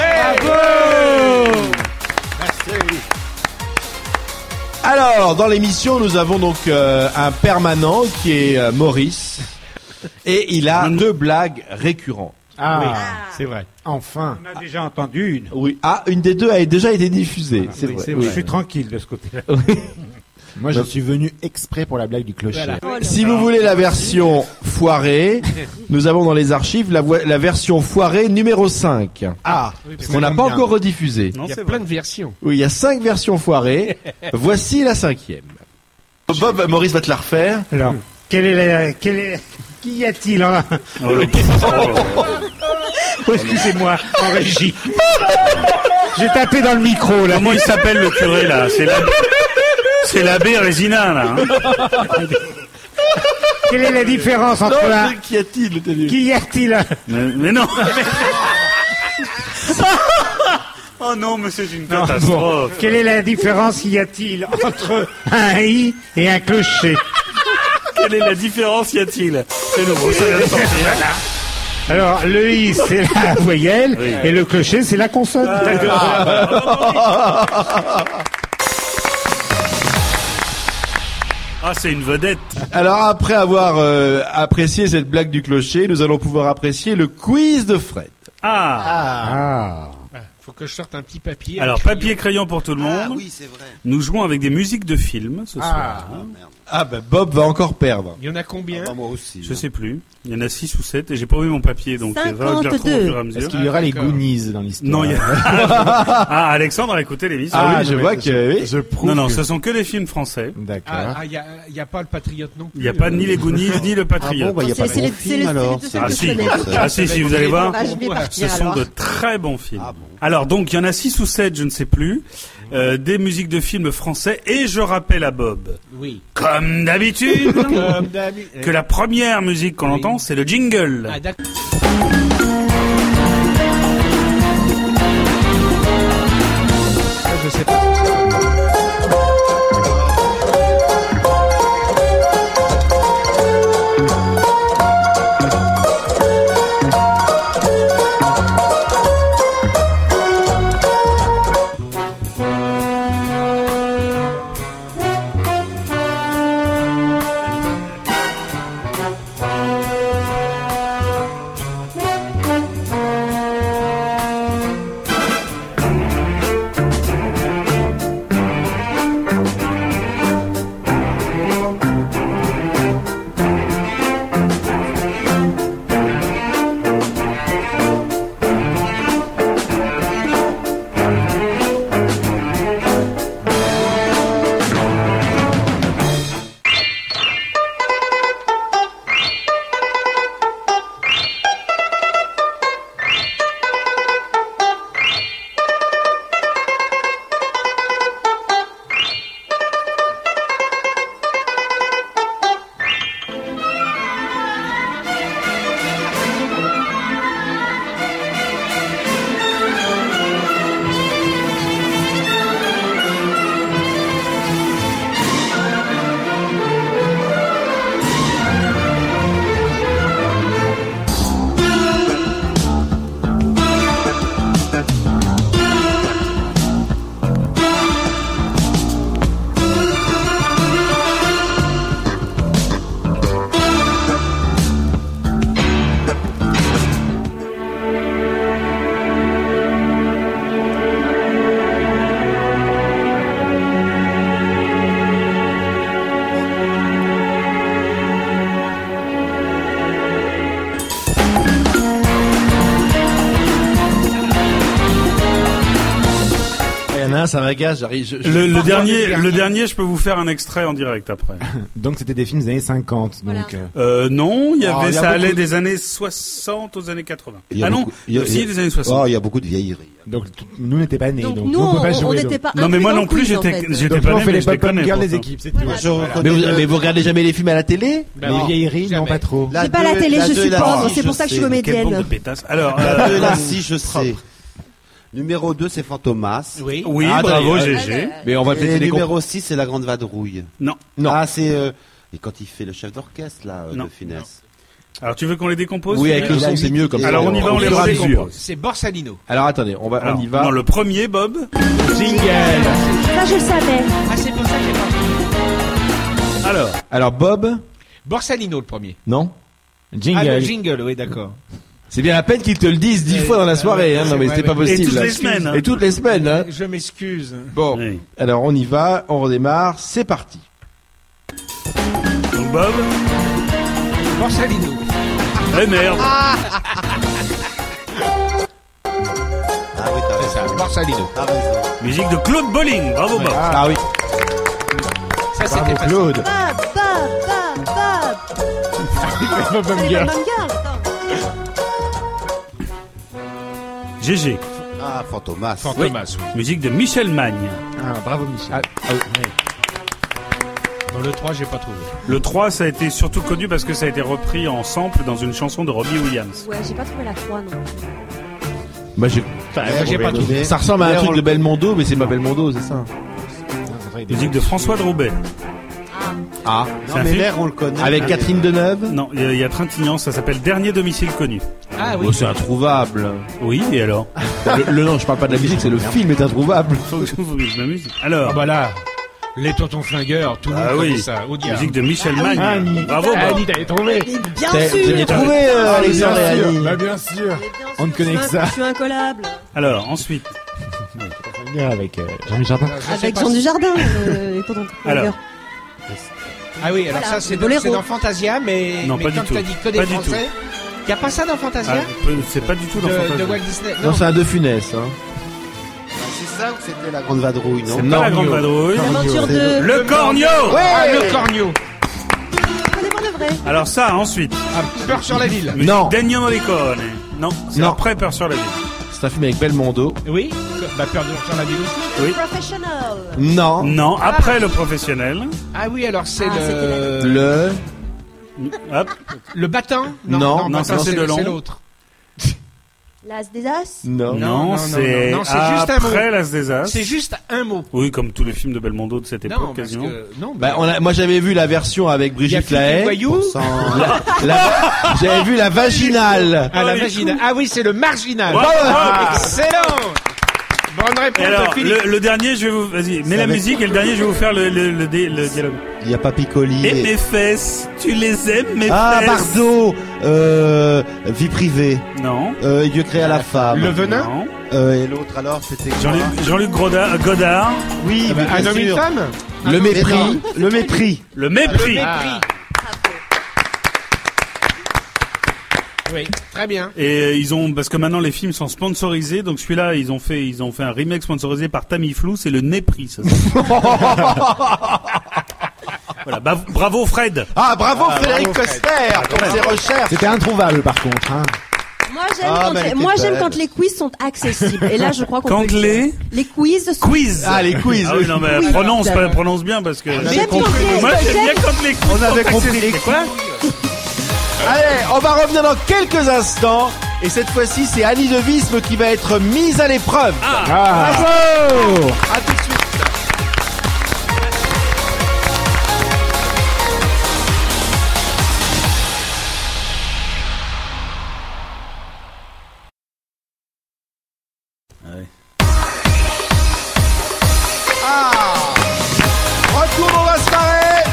Alors, dans l'émission, nous avons donc euh, un permanent qui est euh, Maurice. Et il a deux blagues récurrentes. Ah. C'est vrai. Enfin. On a déjà entendu une. Oui. Ah, une des deux a déjà été diffusée. c'est oui, vrai. c'est Je suis tranquille de ce côté-là. Moi je suis venu exprès pour la blague du clocher. Voilà. Oh là Si là. vous voulez la version foirée, nous avons dans les archives la, vo- la version foirée numéro cinq. Ah. On n'a pas encore rediffusé. Non, Il y a c'est plein vrai. de versions. Oui, il y a cinq versions foirées. Voici la cinquième. Bob, Maurice va te la refaire. Alors, quelle est la, quelle est, qui y a-t-il en... Oh, le- oh, Oui, Oh, excusez-moi, en régie. J'ai tapé dans le micro, là. Comment il s'appelle le curé, là? C'est l'abbé, c'est l'abbé Résina, là. Hein. Quelle est la différence entre Non, un... mais qu'y a-t-il, t'as dit Qu'y a-t-il un... Mais, mais non. Oh non, mais c'est une Non, catastrophe. bon. Quelle est la différence qu'y a-t-il entre un i et un clocher? Quelle est la différence y a-t-il? C'est nouveau, ça vient de sortir. Alors, le i, c'est la voyelle, Oui. et le clocher, c'est la consonne. Ah, c'est une vedette. Alors après avoir euh, apprécié cette blague du clocher, nous allons pouvoir apprécier le quiz de Fred. Ah. Ah. Faut que je sorte un petit papier. Alors, un crayon. papier crayon pour tout le monde. Ah oui, c'est vrai. Nous jouons avec des musiques de films ce Ah. soir. Ah ben Bob va encore perdre. Il y en a combien? Ah bah, moi aussi. Je sais plus. Il y en a six ou sept et j'ai pas vu mon papier, donc il va que je les retrouve au cinquante-deux. fur et à mesure. Est-ce qu'il y aura les d'accord. Goonies dans l'histoire? Non, il y a... ah, Alexandre a écouté l'émission. Ah, Ah, oui, je non, vois mais que oui. Je prouve Non, non, que- ce sont que des films français. D'accord. Ah, ah, y a, y a pas le Patriote non plus. Il n'y a pas ni les Goonies, ni le Ah Patriote. bon, bah, il n'y a C'est- pas de c'est bon les- c'est film, les- alors. c'est C'est les Ah que si, je connais. ah si, si, vous allez voir. Bah, je vais Ce partir sont alors. de très bons films. Ah bon. Alors donc, il y en a six ou sept, je ne sais plus, euh, des musiques de films français, et je rappelle à Bob, Oui. comme d'habitude, Comme d'habitude. que la première musique qu'on Oui. entend, c'est le jingle. Ah, d'accord. Ah, je sais pas. Ah, ça m'agace, j'arrive. je- je- Le, le Parfois, dernier, le le dernier, je peux vous faire un extrait en direct après. Donc c'était des films des années cinquante. Voilà. Donc, euh, Euh, non, il y Ah, avait, il y a ça beaucoup allait de- des années soixante aux années quatre-vingts. Il y a Ah non, beaucoup- il y a- aussi il y a- des années soixante. Oh, il y a beaucoup de vieilleries. donc t- nous n'étions pas nés. Donc, Donc, nous, on on peut pas jouer. n'était donc. pas Non, mais moi inclus non dans le plus, quiz, en j'étais, fait. j'étais Donc pas nous, on né, fait mais les je les pop-up connais. girls des pourtant. équipes, c'est tout. Je Mais reconnais vous, le- mais vous regardez jamais les films à la télé? Les Non, vieilleries, non jamais. pas trop. La C'est pas la deux- télé, la je deux et suis la pauvre, six, c'est pour ça que je suis sais. Quelle bande de comédienne. pétasses. Alors, La deux et euh, la six, je sais. Numéro deux, c'est Fantomas. Oui. oui, Ah, bravo, attendez, G G. Mais on va Et peut-être les numéro six, c'est La Grande Vadrouille. Non. Non. Ah, c'est... euh, Et quand il fait le chef d'orchestre, là, euh, Non. de finesse. Alors, tu veux qu'on les décompose? Oui, avec le Il a son, c'est huit- mieux comme ça. Alors, on y va, on Au les fur et à redécompose. mesure. C'est Borsalino. Alors attendez, on va, Alors, on y va. non, le premier, Bob. Jingle. Ça, je le savais. Ah, c'est pour ça que j'ai pas. Alors, alors Bob, Borsalino le premier. non? Jingle. Ah, le jingle, oui, d'accord. C'est bien la peine qu'ils te le disent dix Euh, fois dans la soirée, hein. euh, Non mais ouais, c'est pas ouais. Et possible. toutes les semaines. hein. Et toutes les semaines, hein. Je m'excuse. Bon. Oui. Alors on y va, on redémarre, c'est parti. Donc, Bob. Borsalino. Eh merde. Ah oui, t'as C'est ça, raison. Borsalino. T'as raison. Musique de Claude Bolling. Bravo, Bob. Ah, oui. Ça, Bravo c'était facile. Claude. Bob, Bob, Bob, Bob. Pop-up C'est les girl. Bam Bam Girls, attends. G G. Ah, Fantomas. Fantomas, oui. Musique de Michel Magne. Ah, bravo Michel. Ah, ah, oui. Dans le trois, j'ai pas trouvé. Le trois, ça a été surtout connu parce que ça a été repris en sample dans une chanson de Robbie Williams. Ouais, j'ai pas trouvé la trois, non. Bah, j'ai, Enfin, moi, j'ai pas trouvé. ça ressemble à un truc de Belmondo, mais c'est pas Belmondo, c'est ça. Musique de François Droubet. Ah. C'est Non, un mais film l'air, on le connaît. Avec Catherine Deneuve. Non, il y, a- il y a Trintignant, ça s'appelle Dernier domicile connu. Ah oui. Oh, c'est introuvable. Oui, et alors? le, le, non, je parle pas de la musique, c'est le film est introuvable. Faut que je vous dise la musique. Alors, Ah bah là, les tontons flingueurs, tout le monde ah connaît oui, ça. Au diable. musique de Michel Magne. Annie. Bravo, Ah, Bob. Annie, t'avais trouvé. Mais bien T'as- sûr. Vous aviez trouvé, euh, Alexandre et Annie. Bah, bien sûr. On ne connaît Je que suis un- ça. Je suis incollable. Alors, ensuite. Avec euh, Jean-Michel Jardin. Je sais Avec pas Jean si- Dujardin. euh, les tontons Alors. flingueurs. Ah oui, alors Voilà, ça, c'est le dans, boléro. c'est dans Fantasia, mais, Non, mais pas du comme tout. t'as dit que des Pas du Français, y a pas ça dans Fantasia? Ah, peu- c'est pas du tout dans de, Fantasia. de Walt Disney? Non, c'est un De Funès, hein. C'est ça ou c'était la grande vadrouille, non? C'est pas la grande vadrouille. L'aventure de. Le Cornio. Ah, le Cornio. Je connais pas de vrai. Alors ça, ensuite. Ah, Peur sur la ville. Musique Non. d'Ennio Morricone. Non, c'est Non. après Peur sur la ville. C'est un film avec Belmondo. Oui. Bah, Peur sur la ville aussi. Oui. Professional. Non. Non, après le professionnel. Ah oui, alors c'est Ah, le... Le. Hop. Le battant? Non, non, ça, battant, c'est Delon. C'est l'autre. L'as des As. Non. Non, Non, non, c'est non, non, c'est juste un mot. après L'As des As. C'est juste un mot. Oui, comme tous les films de Belmondo de cette époque, Non, parce quasiment. que... Non, Bah, on a, moi j'avais vu la version avec il y a Brigitte Philippe Lahaye. Voyou. La- la- J'avais vu la vaginale. Ah, la oui. vaginale. Ah oui, c'est le marginal. Ouais, Ah, ouais. Excellent. Bonne Et réponse alors, de Philippe. le, le dernier, je vais vous, vas-y, mets la avec- musique et le dernier, je vais vous faire le, le, le, dé- le dialogue. Il y a pas Piccoli. Et mes fesses, tu les aimes, mes Ah, fesses? Bardot. Euh, vie privée. Non. Euh, Dieu créa la femme. Le venin. Non. Euh, et l'autre alors, c'était quoi? Jean-Luc, Jean-Luc Godard, Godard, Oui, Ah bah, mais un bien homme, une sûr. femme. Le Mais mépris. non, le mépris. le mépris. Ah. Oui, très bien. Et euh, ils ont, parce que maintenant les films sont sponsorisés, donc celui-là, ils ont fait, ils ont fait un remake sponsorisé par Tamiflu, c'est le Népris, ça s'appelle. Voilà, bah, bravo Fred. Ah, bravo Frédéric bravo, Coster pour ses recherches. C'était introuvable par contre. Hein. Moi j'aime Ah, quand, mais elle les- était moi, j'aime belle. quand les quiz sont accessibles. Et là je crois qu'on Quand peut le les dire. Les quiz sont... quiz. Ah, les quiz. Ah oui, non mais Oui. prononce, pas, prononce bien parce que. J'aime quand les... Moi j'aime bien j'aime- quand les quiz. On avait sont compris accessibles. les Quoi? Allez, on va revenir dans quelques instants. Et cette fois-ci, c'est Annie de Visme qui va être mise à l'épreuve. Ah. Bravo. À tout de suite. Retour, on va se marrer.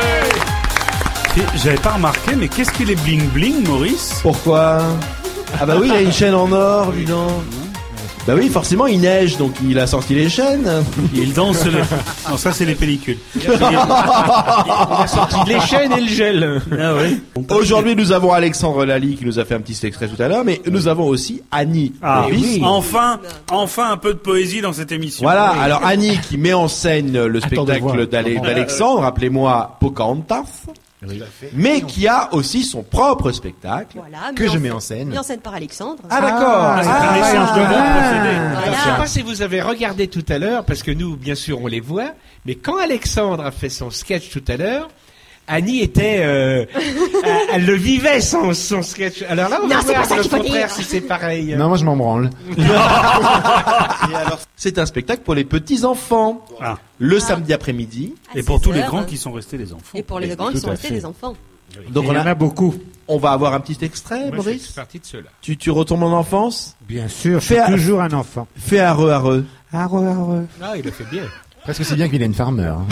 Et J'avais pas remarqué, mais qu'est-ce qu'il est bling bling, Maurice? Pourquoi? Ah bah oui, il a une chaîne en or, dis donc. Bah oui, forcément, il neige, donc il a sorti les chaînes. Il danse le... Non, ça c'est les pellicules. Il a sorti les chaînes et le gel. Ah oui. Aujourd'hui, nous avons Alexandre Lally qui nous a fait un petit extrait tout à l'heure, mais nous avons aussi Annie. Ah Davis. oui. Enfin, enfin un peu de poésie dans cette émission. Voilà, alors Annie qui met en scène le Attends de spectacle voir. d'Ale- d'Alexandre, rappelez-moi Pocahontas, mais qui a aussi son propre spectacle. Voilà, Que mis je en- mets en scène. Mis en scène par Alexandre. Ah d'accord. C'est un échange de bons procédés. Je ne sais Voilà. pas si vous avez regardé tout à l'heure, parce que nous, bien sûr, on les voit, mais quand Alexandre a fait son sketch tout à l'heure, Annie était, euh, elle, elle le vivait son, son sketch. Alors là, on Non, va c'est voir pas ça le qu'il faut contraire dire. si c'est pareil. Non, moi je m'en branle. Et alors, C'est un spectacle pour les petits enfants. Ah. Le samedi après-midi. À Et pour tous les seize heures. grands qui sont restés les enfants. Et pour les grands Tout qui sont à restés fait. des enfants. Donc Il on y en a, a beaucoup. on va avoir un petit extrait, Moi, je Maurice. fais partie de ceux-là. Tu, tu retombes en enfance. Bien sûr, je Fais suis à- toujours un enfant. Fais areux areux. Arre, arre. Ah, il a fait bien. Presque aussi bien que Mylène Farmer. hein.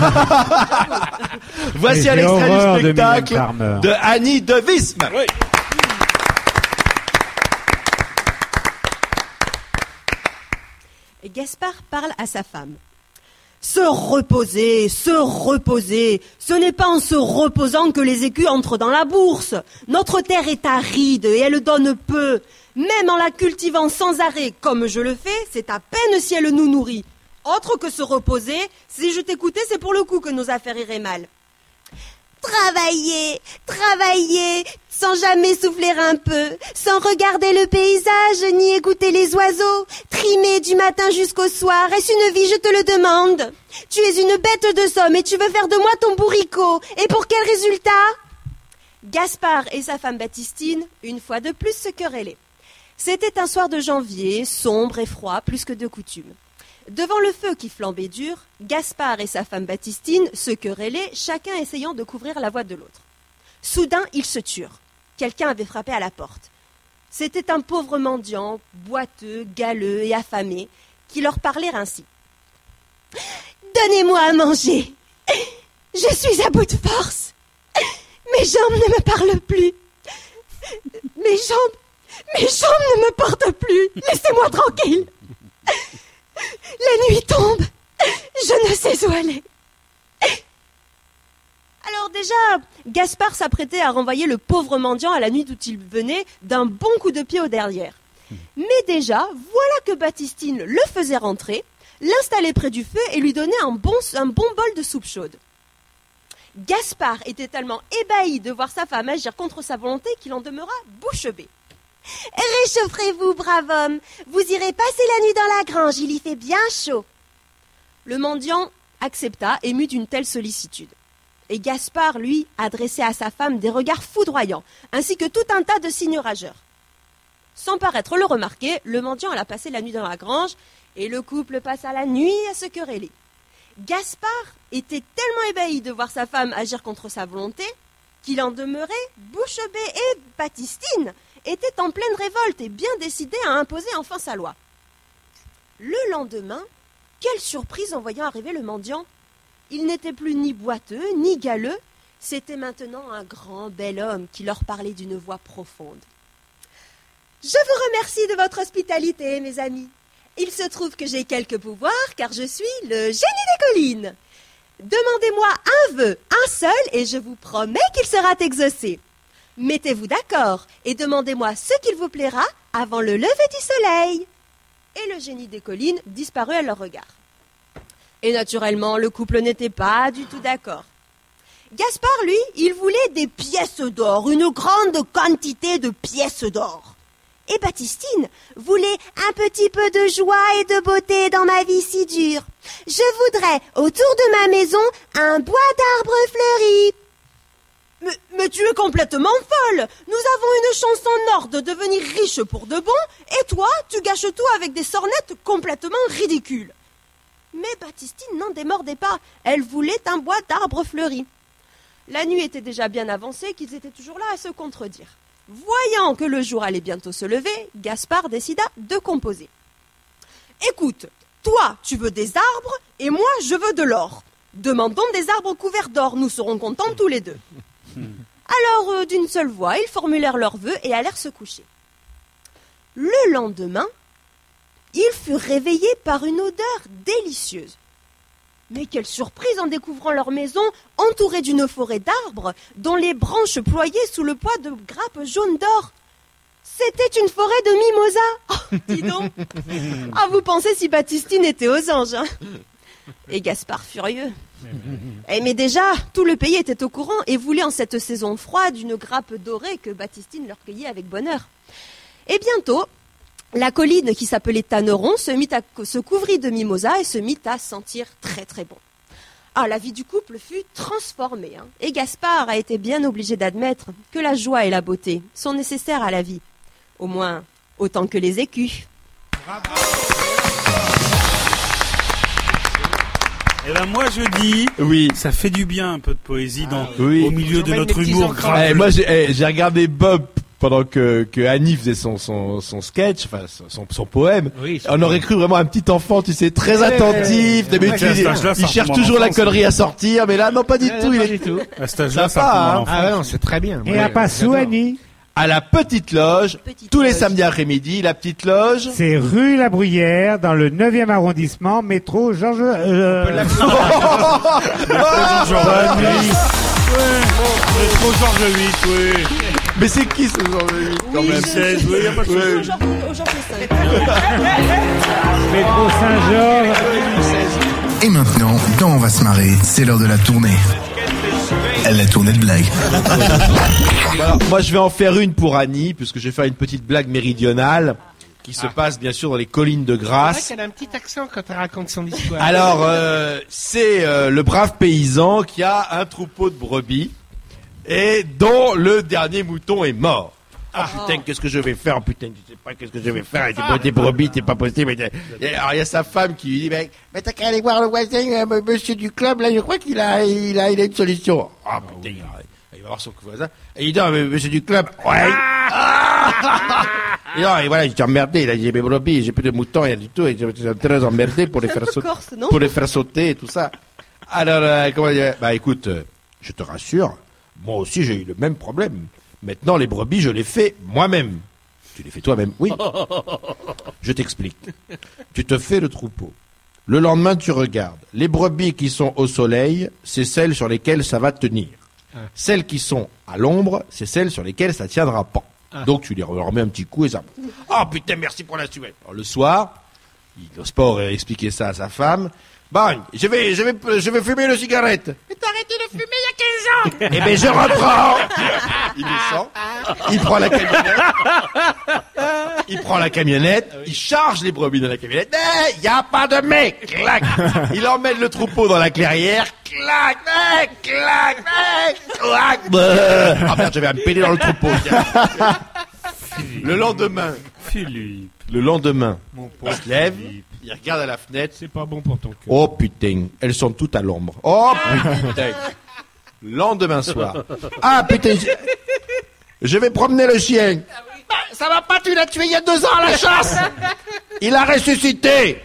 Voici J'ai un extrait horreur du de spectacle Mylène Farmer. de Annie de Visme. Et Gaspard parle à sa femme. Se reposer, se reposer. Ce n'est pas en se reposant que les écus entrent dans la bourse. Notre terre est aride et elle donne peu. Même en la cultivant sans arrêt, comme je le fais, c'est à peine si elle nous nourrit. Autre que se reposer, si je t'écoutais, c'est pour le coup que nos affaires iraient mal. Travailler, travailler, sans jamais souffler un peu, sans regarder le paysage ni écouter les oiseaux, trimer du matin jusqu'au soir, est-ce une vie, je te le demande? Tu es une bête de somme et tu veux faire de moi ton bourricot, et pour quel résultat? Gaspard et sa femme Baptistine, une fois de plus, se querellaient. C'était un soir de janvier, sombre et froid, plus que de coutume. Devant le feu qui flambait dur, Gaspard et sa femme Baptistine se querellaient, chacun essayant de couvrir la voix de l'autre. Soudain, ils se turent. Quelqu'un avait frappé à la porte. C'était un pauvre mendiant, boiteux, galeux et affamé, qui leur parlait ainsi. « Donnez-moi à manger. Je suis à bout de force. Mes jambes ne me parlent plus. Mes jambes, mes jambes ne me portent plus. Laissez-moi tranquille. La nuit tombe. Je ne sais où aller. » Alors déjà, Gaspard s'apprêtait à renvoyer le pauvre mendiant à la nuit d'où il venait d'un bon coup de pied au derrière. Mais déjà, voilà que Baptistine le faisait rentrer, l'installait près du feu et lui donnait un bon, un bon bol de soupe chaude. Gaspard était tellement ébahi de voir sa femme agir contre sa volonté qu'il en demeura bouche bée. « Réchaufferez-vous, brave homme, vous irez passer la nuit dans la grange, il y fait bien chaud. » Le mendiant accepta, ému d'une telle sollicitude. Et Gaspard, lui, adressait à sa femme des regards foudroyants, ainsi que tout un tas de signes rageurs. Sans paraître le remarquer, le mendiant alla passer la nuit dans la grange, et le couple passa la nuit à se quereller. Gaspard était tellement ébahi de voir sa femme agir contre sa volonté, qu'il en demeurait bouche bée, et Baptistine était en pleine révolte et bien décidée à imposer enfin sa loi. Le lendemain, quelle surprise en voyant arriver le mendiant! Il n'était plus ni boiteux, ni galeux, c'était maintenant un grand bel homme qui leur parlait d'une voix profonde. « Je vous remercie de votre hospitalité, mes amis. Il se trouve que j'ai quelques pouvoirs, car je suis le génie des collines. Demandez-moi un vœu, un seul, et je vous promets qu'il sera exaucé. Mettez-vous d'accord et demandez-moi ce qu'il vous plaira avant le lever du soleil. » Et le génie des collines disparut à leur regard. Et naturellement, le couple n'était pas du tout d'accord. Gaspard, lui, il voulait des pièces d'or, une grande quantité de pièces d'or. Et Baptistine voulait un petit peu de joie et de beauté dans ma vie si dure. Je voudrais, autour de ma maison, un bois d'arbres fleuris. Mais, mais tu es complètement folle. Nous avons une chance en or de devenir riches pour de bon, et toi, tu gâches tout avec des sornettes complètement ridicules. Mais Baptistine n'en démordait pas. Elle voulait un bois d'arbres fleuris. La nuit était déjà bien avancée, qu'ils étaient toujours là à se contredire. Voyant que le jour allait bientôt se lever, Gaspard décida de composer. « Écoute, toi, tu veux des arbres, et moi, je veux de l'or. Demandons des arbres couverts d'or, nous serons contents tous les deux. » Alors, euh, d'une seule voix, ils formulèrent leurs vœux et allèrent se coucher. Le lendemain, ils furent réveillés par une odeur délicieuse. Mais quelle surprise en découvrant leur maison entourée d'une forêt d'arbres dont les branches ployaient sous le poids de grappes jaunes d'or. C'était une forêt de mimosas. Oh, dis donc. Ah, vous pensez si Baptistine était aux anges, hein? Et Gaspard furieux. Eh, mais déjà, tout le pays était au courant et voulait en cette saison froide une grappe dorée que Baptistine leur cueillait avec bonheur. Et bientôt, la colline qui s'appelait Tanneron se mit à se couvrit de mimosas et se mit à sentir très très bon. Ah, la vie du couple fut transformée, hein, et Gaspard a été bien obligé d'admettre que la joie et la beauté sont nécessaires à la vie, au moins autant que les écus. Bravo. Eh ben moi je dis, oui, ça fait du bien un peu de poésie dans, oui. au milieu de notre humour grave. Eh, moi j'ai, eh, j'ai regardé Bob pendant que, que Annie faisait son, son, son sketch, enfin son, son poème. Oui, on aurait cru vraiment un petit enfant, tu sais, très ouais, attentif. Ouais, ouais, il, il, il cherche toujours la connerie à sortir, mais là non pas du ouais, tout. Non, il pas est du tout. À cet âge-là, ça va. Hein. Ah ouais, non, c'est très bien. Et à Passou, Annie. À la Petite Loge, Petite tous les Loge. samedis après-midi, la Petite Loge. C'est rue La Bruyère, dans le neuvième arrondissement, métro Georges... Euh... Métro Georges huit. Métro Georges huit, oui. Mais c'est qui ce Georges huit quand Oui, même je- seize, oui, y a pas de Oui, souci. au Georges- au Georges cinq. Métro Saint-Georges. Et maintenant, quand on va se marrer, c'est l'heure de la tournée. Sketch de Surveille. La tournée de blagues. Alors, moi, je vais en faire une pour Annie, puisque je vais faire une petite blague méridionale qui se passe bien sûr dans les collines de C'est vrai Grasse. qu'elle a un petit accent quand elle raconte son histoire. Alors, euh, c'est euh, le brave paysan qui a un troupeau de brebis et dont le dernier mouton est mort. Ah putain, qu'est-ce que je vais faire? Putain, je sais pas qu'est-ce que je vais faire avec des brebis, c'est pas possible. Et alors il y a sa femme qui lui dit, mais, mais t'as qu'à aller voir le voisin, euh, monsieur du club, là, je crois qu'il a, il a, il a une solution. Ah putain, il va- il va voir son voisin. Et il dit, ah, mais monsieur du club, ouais. Et non, et voilà, j'étais emmerdé, là, j'ai mes brebis, j'ai plus de moutons, rien du tout, et j'étais très emmerdé pour les faire sauter, Corse, non pour les faire sauter et tout ça. Alors, euh, comment dire, bah écoute, euh, je te rassure, moi aussi j'ai eu le même problème. Maintenant, les brebis, je les fais moi-même. Tu les fais toi-même? Oui. Je t'explique. Tu te fais le troupeau. Le lendemain, tu regardes. Les brebis qui sont au soleil, c'est celles sur lesquelles ça va tenir. Celles qui sont à l'ombre, c'est celles sur lesquelles ça tiendra pas. Donc tu les remets un petit coup et ça... Oh putain, merci pour la suette. Alors, le soir, il n'ose pas expliquer ça à sa femme. Bon, je vais, je vais, je vais fumer le cigarette. Mais t'as arrêté de fumer il y a quinze ans. Eh ben, je reprends. Il descend, il prend la camionnette, il prend la camionnette, il charge les brebis dans la camionnette. Eh, y a pas de mec. Clac. Il emmène le troupeau dans la clairière. Clac, eh, clac, eh, clac. Ah merde, je vais me péter dans le troupeau. Tiens. Le lendemain, Philippe. le lendemain, Mon il pauvre se lève, Philippe. il regarde à la fenêtre. C'est pas bon pour ton cœur. Oh putain, elles sont toutes à l'ombre. Oh putain. Lendemain soir. Ah putain, je, je vais promener le chien. Bah, ça va pas, tu l'as tué il y a deux ans à la chasse. Il a ressuscité.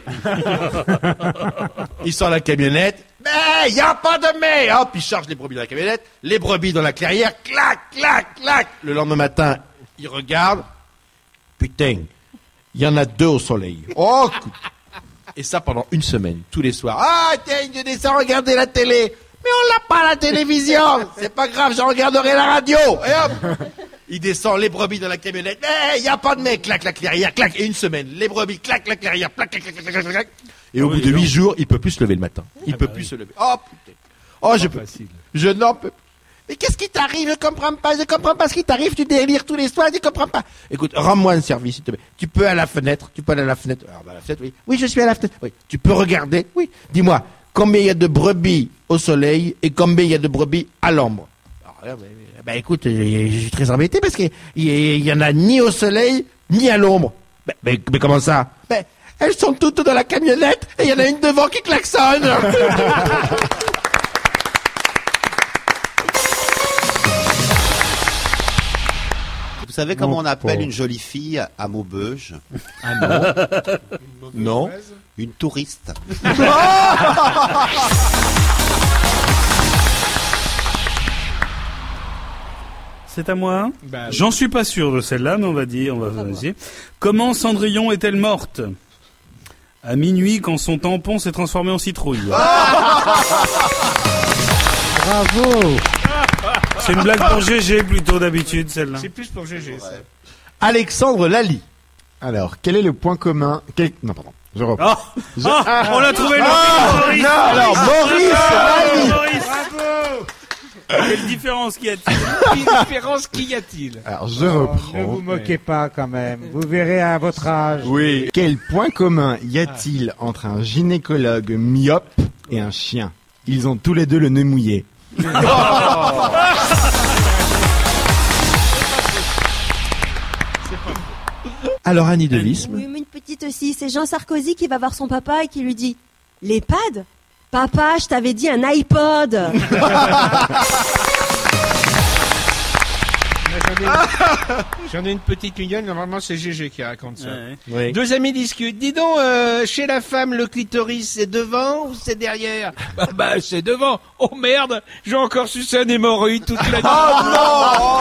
Il sort la camionnette. Mais y a pas de mais. Hop, il charge les brebis dans la camionnette. Les brebis dans la clairière. Clac, clac, clac. Le lendemain matin, il regarde. Putain, il y en a deux au soleil. Oh, coup- et ça pendant une semaine, tous les soirs. Ah, tiens, je descends regarder la télé. Mais on l'a pas, la télévision. C'est pas grave, je regarderai la radio. Et hop, il descend les brebis dans la camionnette. Mais y a pas de mec. Clac, la clairière, clac. Et une semaine, les brebis, clac, la clairière, clac, clac, clac, clac, clac, clac. Et au Ah bout oui, de non. huit jours, il peut plus se lever le matin. Il peut plus se lever. Oh, putain. Oh, je peux. Je n'en peux. Mais qu'est-ce qui t'arrive? Je comprends pas. Je comprends pas ce qui t'arrive. Tu délires tous les soirs. Je comprends pas. Écoute, rends-moi un service, s'il te plaît. Tu peux à la fenêtre. Tu peux aller à la fenêtre. Alors, bah, à la fenêtre, oui. Oui, je suis à la fenêtre. Oui. Tu peux regarder. Oui. Dis-moi, combien il y a de brebis au soleil et combien il y a de brebis à l'ombre? Alors, là, bah, bah, bah, écoute, je, je suis très embêté parce qu'il y, y en a ni au soleil ni à l'ombre. Mais, mais, mais comment ça? Ben, elles sont toutes dans la camionnette et il y en a une devant qui klaxonne. Vous savez comment on appelle une jolie fille à Maubeuge? Ah non. Non. Une touriste. C'est à moi. Bah, oui. J'en suis pas sûr de celle-là, mais on va dire, on va essayer. Comment Cendrillon est-elle morte? À minuit, quand son tampon s'est transformé en citrouille. Bravo. C'est une blague pour G G plutôt d'habitude, celle-là. C'est plus pour G G, ça. Alexandre Lally. Alors, quel est le point commun quel... Non, pardon. Je reprends. Ah, ah, on l'a trouvé, le Ah, Maurice. non, alors, Maurice Lally. Maurice. Quelle différence qu'il y a-t-il? Quelle différence qu'y a-t-il? Alors, je Ne reprends. vous moquez pas quand même. Vous verrez à votre âge. Oui. Quel point commun y a-t-il entre un gynécologue myope et un chien? Ils ont tous les deux le nez mouillé. Alors, Annie Delisme. Oui, mais une petite aussi. C'est Jean Sarkozy qui va voir son papa et qui lui dit « L'EHPAD ? Papa, je t'avais dit un iPod !» J'en ai une petite mignonne, normalement c'est G G qui raconte ça. Ouais. Oui. Deux amis discutent. Dis donc, euh, chez la femme, le clitoris, c'est devant ou c'est derrière? Bah, bah c'est devant. Oh merde, j'ai encore sucé un hémorroïde toute la nuit. Oh non.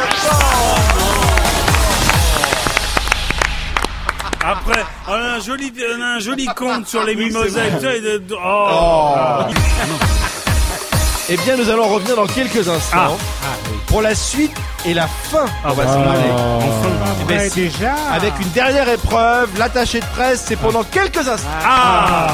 Après, on a un joli, on a un joli compte sur les mimosas. et tout ça, et de- de- oh. Oh. Eh bien, nous allons revenir dans quelques instants pour la suite et la fin. On va se marrer. Enfin, Eh ben, ouais, si- déjà. Avec une dernière épreuve, l'attaché de presse, c'est pendant quelques instants. Ah.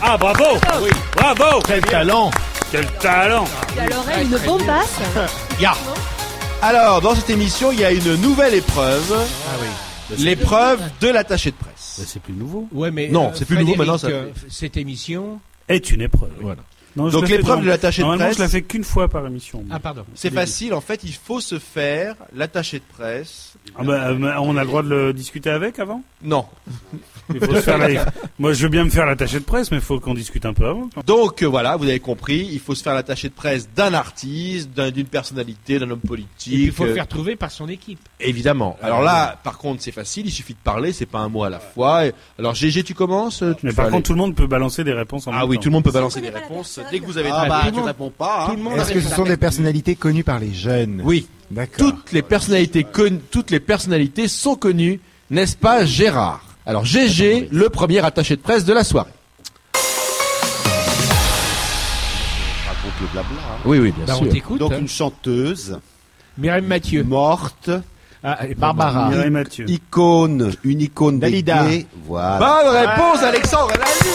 Ah, bravo. Oui. Bravo. Quel talent. Quel talent. Et alors, elle, une bombasse. Ya. Alors, dans cette émission, il y a une nouvelle épreuve. Ah oui. L'épreuve de l'attaché de presse. Bah, c'est plus nouveau. Ouais, mais Non, euh, c'est plus nouveau, Frédéric, maintenant, ça euh, cette émission. Est une épreuve. Voilà. Non, je Donc le fais l'épreuve dans- de l'attaché de Normalement, presse. je la fais qu'une fois par émission. Ah pardon. C'est facile, en fait, il faut se faire l'attaché de presse. Ah bah, euh, on a le droit de le discuter avec avant. Non. Il faut se faire la- Moi, je veux bien me faire l'attaché de presse, mais il faut qu'on discute un peu avant. Donc euh, voilà, vous avez compris, il faut se faire l'attaché de presse d'un artiste, d'un- d'une personnalité, d'un homme Et puis, politique. il faut le euh, faire trouver par son équipe. Évidemment. Alors là, par contre, c'est facile, il suffit de parler, c'est pas un mot à la fois. Et- Alors G G, tu commences tu Mais peux par aller. contre, tout le monde peut balancer des réponses en même Ah oui, temps. tout le monde peut balancer Si des on connaît pas la réponses personne. dès que vous avez Ah tout bah, le tu monde- réponds pas. Hein. Tout le monde Est-ce que ce sont des personnalités connues par les jeunes? Oui. D'accord. Toutes les personnalités connues, toutes les personnalités sont connues, n'est-ce pas, Gérard? Alors G G, le premier attaché de presse de la soirée. Raconte le blabla. hein. Oui, oui, bien Bah, on sûr. t'écoute. Donc hein. une chanteuse Myriam Mathieu. morte, Ah, et Barbara. Mireille Mathieu. icône, une icône des Dalida. gays. Voilà. Bonne réponse, Alexandre Lally.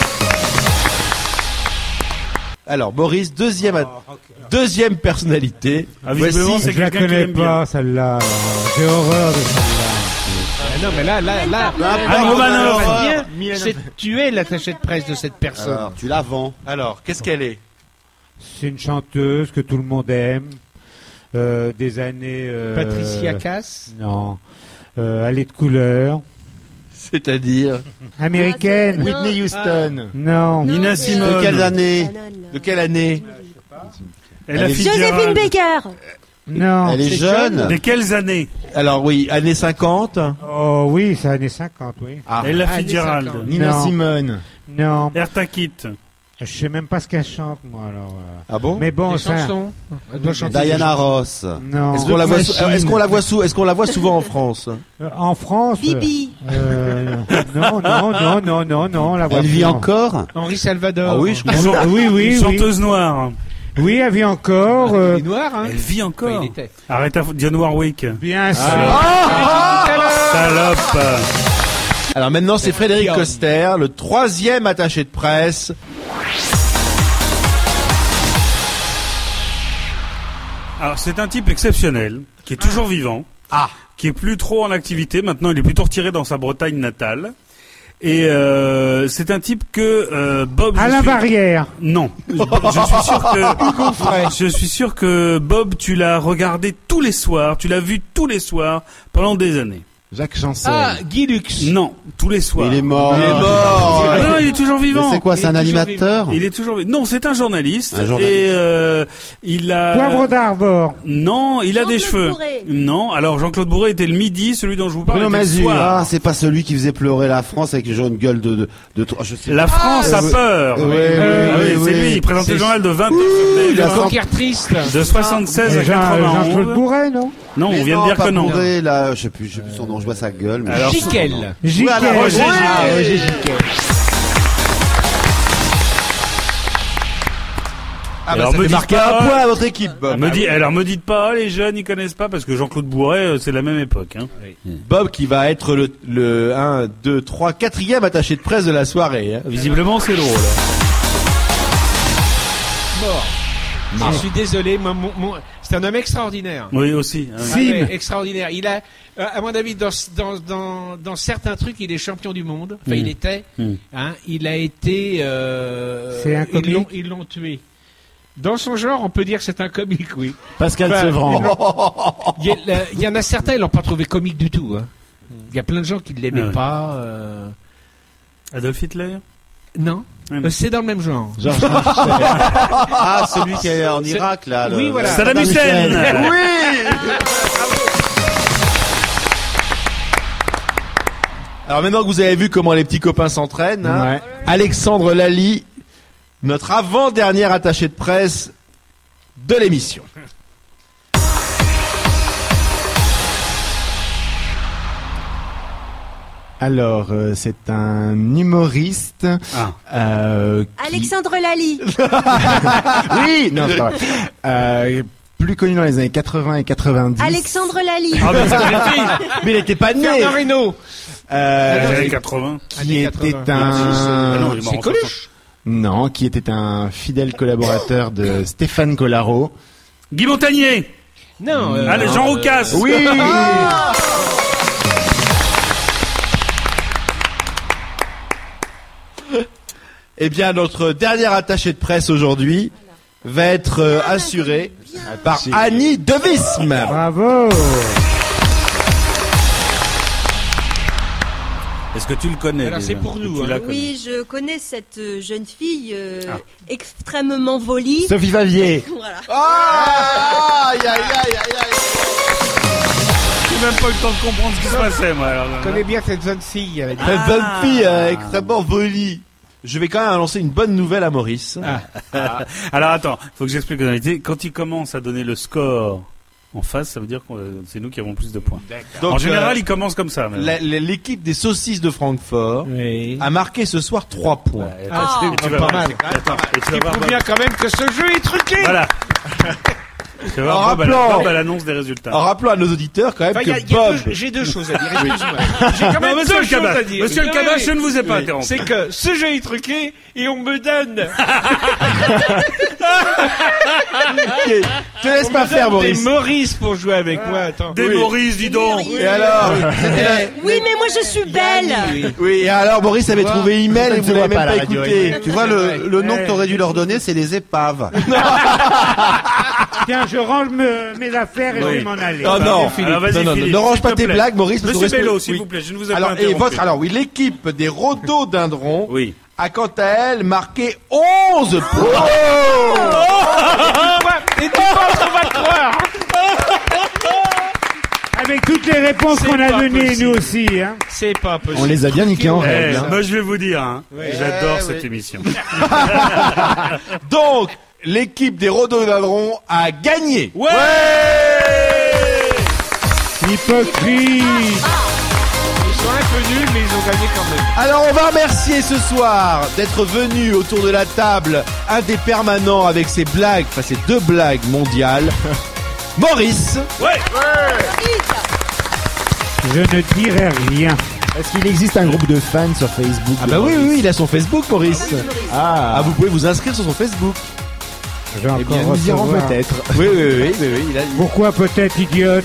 Alors Maurice, deuxième, a- deuxième personnalité. Ah, visiblement, Voici- c'est Je la quelqu'un qui connais aime bien. pas, celle-là. alors. J'ai horreur de celle-là. Ah, non, mais là, là, là. Anne Romanoff. Ce qui est bien, c'est tu es l'attaché de presse de cette personne. Alors, tu la vends. Alors, qu'est-ce qu'elle est? C'est une chanteuse que tout le monde aime. Euh, des années. euh, Patricia Cass. Non. Euh, elle est de couleur. C'est-à-dire Américaine. Ah, Whitney Houston. Non. Nina c'est- Simone. De quelles années? de quelle année? Elle a Joséphine Fitzgerald. Baker. Non. Elle est c'est jeune. De quelles années? Alors oui, années cinquante. Oh oui, c'est années cinquante, oui. Ah. Elle a Ah, Fitzgerald. cinquante. Nina Non. Simone. Non. Erta Kitt. Je sais même pas ce qu'elle chante, moi, alors. euh. Ah bon? Mais bon, Des ça. chansons. Elle doit chanter des Diana Ross. Non. Est-ce qu'on la voit, Machine. sou- est-ce qu'on la voit sou- est-ce qu'on la voit souvent en France? Euh, En France. Bibi. euh, non, non, non, non, non, non. La voix Elle vit plus- encore? Henri Salvador. Ah oui, je Une chan- Oui, oui, une oui. chanteuse noire. Oui, elle vit encore. euh, Il est noir, hein. Elle vit encore. Enfin, il était. Arrête à Dionne Warwick. Bien sûr. Salope. Alors maintenant, c'est Frédéric Guillaume. Coster, le troisième attaché de presse. Alors, c'est un type exceptionnel, qui est toujours vivant. Ah. Qui est plus trop en activité. Maintenant, il est plutôt retiré dans sa Bretagne natale. Et euh, c'est un type que euh, Bob... je Alain suis- Barrière. Non. Je, je suis sûr que... je suis sûr que Bob, tu l'as regardé tous les soirs. Tu l'as vu tous les soirs pendant des années. Jacques Chancel. Ah, Guy Lux. Non. Tous les soirs. Il est mort. Il est mort. Ah non, il est toujours Mais vivant. c'est quoi, c'est un Il est toujours animateur? Il est toujours non, c'est un journaliste, Un journaliste. et euh, il a Poivre d'Arvor. non, il a des Jean-Claude cheveux. Bourré. Non, alors Jean-Claude Bourré était le midi, celui dont je vous parle Bruno était le Mazur. soir. Ah, c'est pas celui qui faisait pleurer la France avec une gueule de, de, de, de- je sais La France Ah, a oui. peur. Oui, oui, Ah oui, oui, oui. c'est lui, il présente C'est- le journal de vingt heures sur il a T V, cent- Poker triste. de soixante-seize à Jean- quatre-vingt-onze. Jean-Claude Bourret, non? Non, Mais on vient non, de dire pas que non. Bourré, là, je sais plus, je sais plus son nom, je vois sa gueule. Mais... Alors, Jiquel. Jiquel. Voilà, Roger Ah, Roger Giquel. Ah bah Alors, ça me fait dites marquer pas- un point à votre équipe, Bob. Me dit, alors me dites pas, les jeunes ils connaissent pas parce que Jean-Claude Bourret euh, c'est la même époque. Hein. Bob qui va être le, le un, deux, trois, quatrième attaché de presse de la soirée. Hein. Visiblement c'est drôle. Mort. Je suis désolé, mon- mon- mon- c'est un homme extraordinaire. Oui aussi. hein. Ah ouais, extraordinaire. Il a, euh, à mon avis, dans, dans, dans, dans certains trucs, il est champion du monde. Enfin, Mm. il était. Mm. Hein, il a été. Euh, C'est un ils l'ont- comique. Ils l'ont tué. Dans son genre, on peut dire que c'est un comique, oui. Pascal Enfin, Sevran. Il y, a- là, il y en a certains, ils l'ont pas trouvé comique du tout. Hein. Il y a plein de gens qui ne l'aimaient Ah ouais. pas. euh, Adolf Hitler. Non, Mm. Euh, c'est dans le même genre. Georges Ah, celui qui est en C'est- Irak, là. le- Oui, voilà. Saddam Hussein. Alors maintenant que vous avez vu comment les petits copains s'entraînent, hein, Ouais. Alexandre Lally, notre avant-dernier attaché de presse de l'émission. Alors, euh, c'est un humoriste. Ah. Euh, qui- Alexandre Lally. Oui, non, c'est pas vrai. Euh, plus connu dans les années quatre-vingts et quatre-vingt-dix. Alexandre Lally. Ah mais ça j'ai dit. Mais il n'était pas né. Fernand Reynaud. Euh, Les années quatre-vingts. qui Années était quatre-vingts. Ah un... non, il est mort C'est en Coluche. Non, qui était un fidèle collaborateur de Stéphane Collaro. Guy Montagnier. Non. Euh, Allez, Jean Roucas. Oui. Ah Eh bien, notre dernière attachée de presse aujourd'hui va être euh, assurée par Annie Devisme. Bravo. Est-ce que tu le connais? Alors, c'est déjà pour nous, Tu hein. la connais. Oui, je connais cette euh, jeune fille euh, extrêmement volie. Sophie Favier. Voilà. Ah aïe, aïe, aïe, aïe, aïe. J'ai même pas eu le temps de comprendre ce qui se passait, moi. Alors, Je connais bien cette jeune fille. Elle a dit- Cette jeune fille euh, extrêmement volie. Je vais quand même annoncer une bonne nouvelle à Maurice. Ah. Alors attends, faut que j'explique la vérité. Quand il commence à donner le score en face, ça veut dire que c'est nous qui avons plus de points. Donc, en général, euh, il commence comme ça. maintenant. la- la- l'équipe des saucisses de Francfort Oui. a marqué ce soir trois points. Ouais, Ah, et c'est tu vas pas voir, mal. c'est quand même pas mal. Et tu vas Il voir prouve Bob. bien quand même que ce jeu est truqué. Voilà. Tu vas En voir Bob, elle- rappelant- Bob, elle annonce des résultats. En rappelant à nos auditeurs quand même Enfin, il y a- que il y a Bob... deux- j'ai deux choses à dire. Excuse-moi. J'ai quand même Non, monsieur deux le choses Cabas, à dire. monsieur le Oui, Cabas, oui. je ne vous ai pas Oui. interrompu. C'est que ce jeu est truqué et on me donne. Ok, te laisse on pas me faire, donne des Maurice. Maurice pour jouer avec moi. Attends. Des Oui. Maurice, dis donc. Et alors Oui, mais moi je suis belle. Oui. Oui, et alors Maurice avait trouvé email Ça et ne vous se l'avez voit même pas à pas la radio, écouté. Tu vois, le, le nom que t'aurais dû leur donner, c'est les épaves. Tiens, je range me- mes affaires et Oui. je vais m'en aller. Oh non, Philippe. Alors, vas-y, non, non, Philippe, ne range s'il pas te tes plaît. blagues, Maurice. parce Monsieur qu'on reste- Bello, s'il oui. vous plaît, je ne vous ai Alors, pas et interrompu. votre, alors oui, l'équipe des rhododendrons Oui. a quant à elle marqué onze points. Et tu penses qu'on va te croire? Avec toutes les réponses C'est qu'on a pas données, possible. nous aussi. Hein. C'est pas possible. On les a bien niqués en Eh, règle. hein. moi, je vais vous dire, hein, j'adore Eh, cette oui. émission. Donc, l'équipe des rhododendrons a gagné. Ouais, Hypocrite. Ils sont un peu nuls, mais ils ont gagné quand même. Alors, on va remercier ce soir d'être venu autour de la table un des permanents avec ses blagues, enfin ses deux blagues mondiales. Maurice. Je ne dirai rien. Est-ce qu'il existe un groupe de fans sur Facebook? Ah de bah oui, Maurice oui, il a son Facebook, Maurice. Ah, Ah, vous pouvez vous inscrire sur son Facebook. Je vais eh bien, encore nous irons recevoir. peut-être. Oui, oui, oui, oui, oui, il a... Pourquoi peut-être idiote?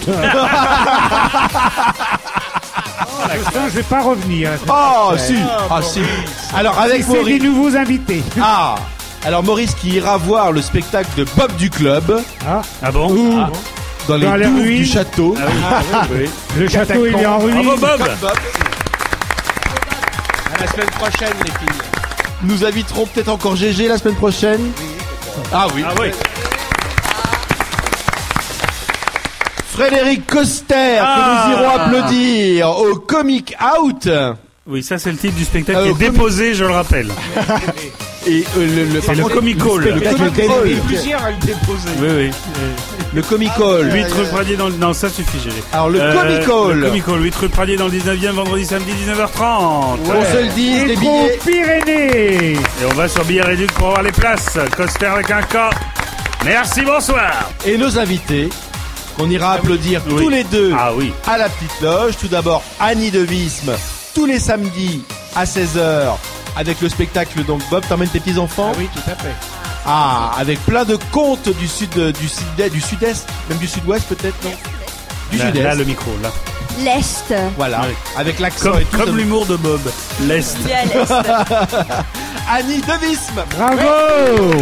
Putain, je vais pas revenir. Oh, si, ah, si. Alors, avec C'est des Maurice... nouveaux invités. Ah, alors Maurice qui ira voir le spectacle de Bob du Club Ah, Ah bon? Où Ah. dans les Dans les douves ruines. du château. Ah oui, ah oui, oui. le château, il est en ruine. Bravo Bob. À la semaine prochaine, les filles. Nous inviterons peut-être encore Gégé la semaine prochaine. Ah oui. Ah oui. Frédéric Coster, Ah. que nous irons applaudir au Comic Out. Oui, ça c'est le titre du spectacle Ah, qui est au comi- déposé, je le rappelle. Et euh, le, le, C'est par le contre, Comic Hall. Le, Le Comic Il y Hall. a plusieurs à le déposer. Oui, oui. Le Comic Hall. huit rue Pradier dans le... Non, ça suffit, Gégé. Alors le Euh, Comic Hall. Le Comic Hall, huit rue Pradier dans le dix-neuvième, vendredi, samedi, dix-neuf heures trente. On se le dit, les Métro billets. Pyrénées. Et on va sur Billet Réduc pour avoir les places. Coster avec un K. Merci, bonsoir. Et nos invités, qu'on ira applaudir Oui. tous les deux Ah oui. à la petite loge. Tout d'abord, Annie Devisme, tous les samedis à seize heures, avec le spectacle. Donc, Bob, t'emmènes tes petits-enfants. Ah oui, tout à fait. Ah, avec plein de contes du sud, du sud, du sud-est, même du sud-ouest peut-être, non? Du Là, sud-est. là, le micro, là. L'Est. Voilà, Oui. avec l'accent Comme, et tout. comme ça- l'humour de Bob. L'Est. Il est à l'Est. Annie Devisme. Bravo.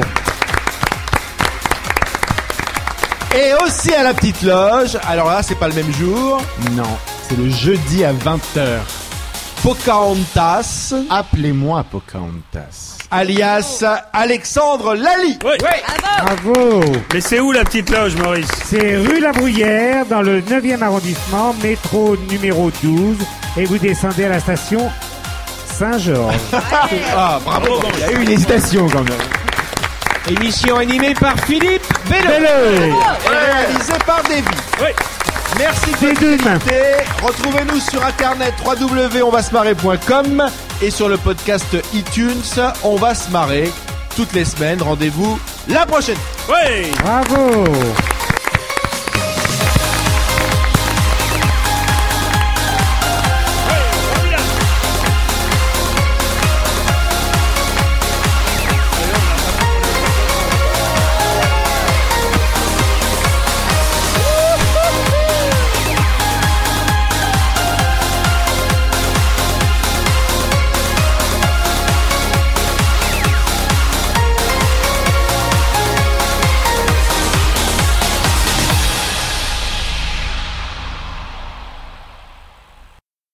Et aussi à la petite loge. Alors là, c'est pas le même jour. non, c'est le jeudi à vingt heures. Pocahontas, Appelez-moi Pocahontas. alias Alexandre Lally. Oui. Bravo. Mais c'est où la petite loge, Maurice? C'est rue La Bruyère, dans le neuvième arrondissement, métro numéro douze. Et vous descendez à la station Saint-Georges. Ah, bravo. Il y a eu une hésitation quand même. Émission animée par Philippe Bello. Bello. Et réalisé par Davy. Oui. Merci Des deux mains. d'écouter. Retrouvez-nous sur internet w w w point on va se marrer point com et sur le podcast iTunes. On va se marrer toutes les semaines. Rendez-vous la prochaine. Oui. Bravo.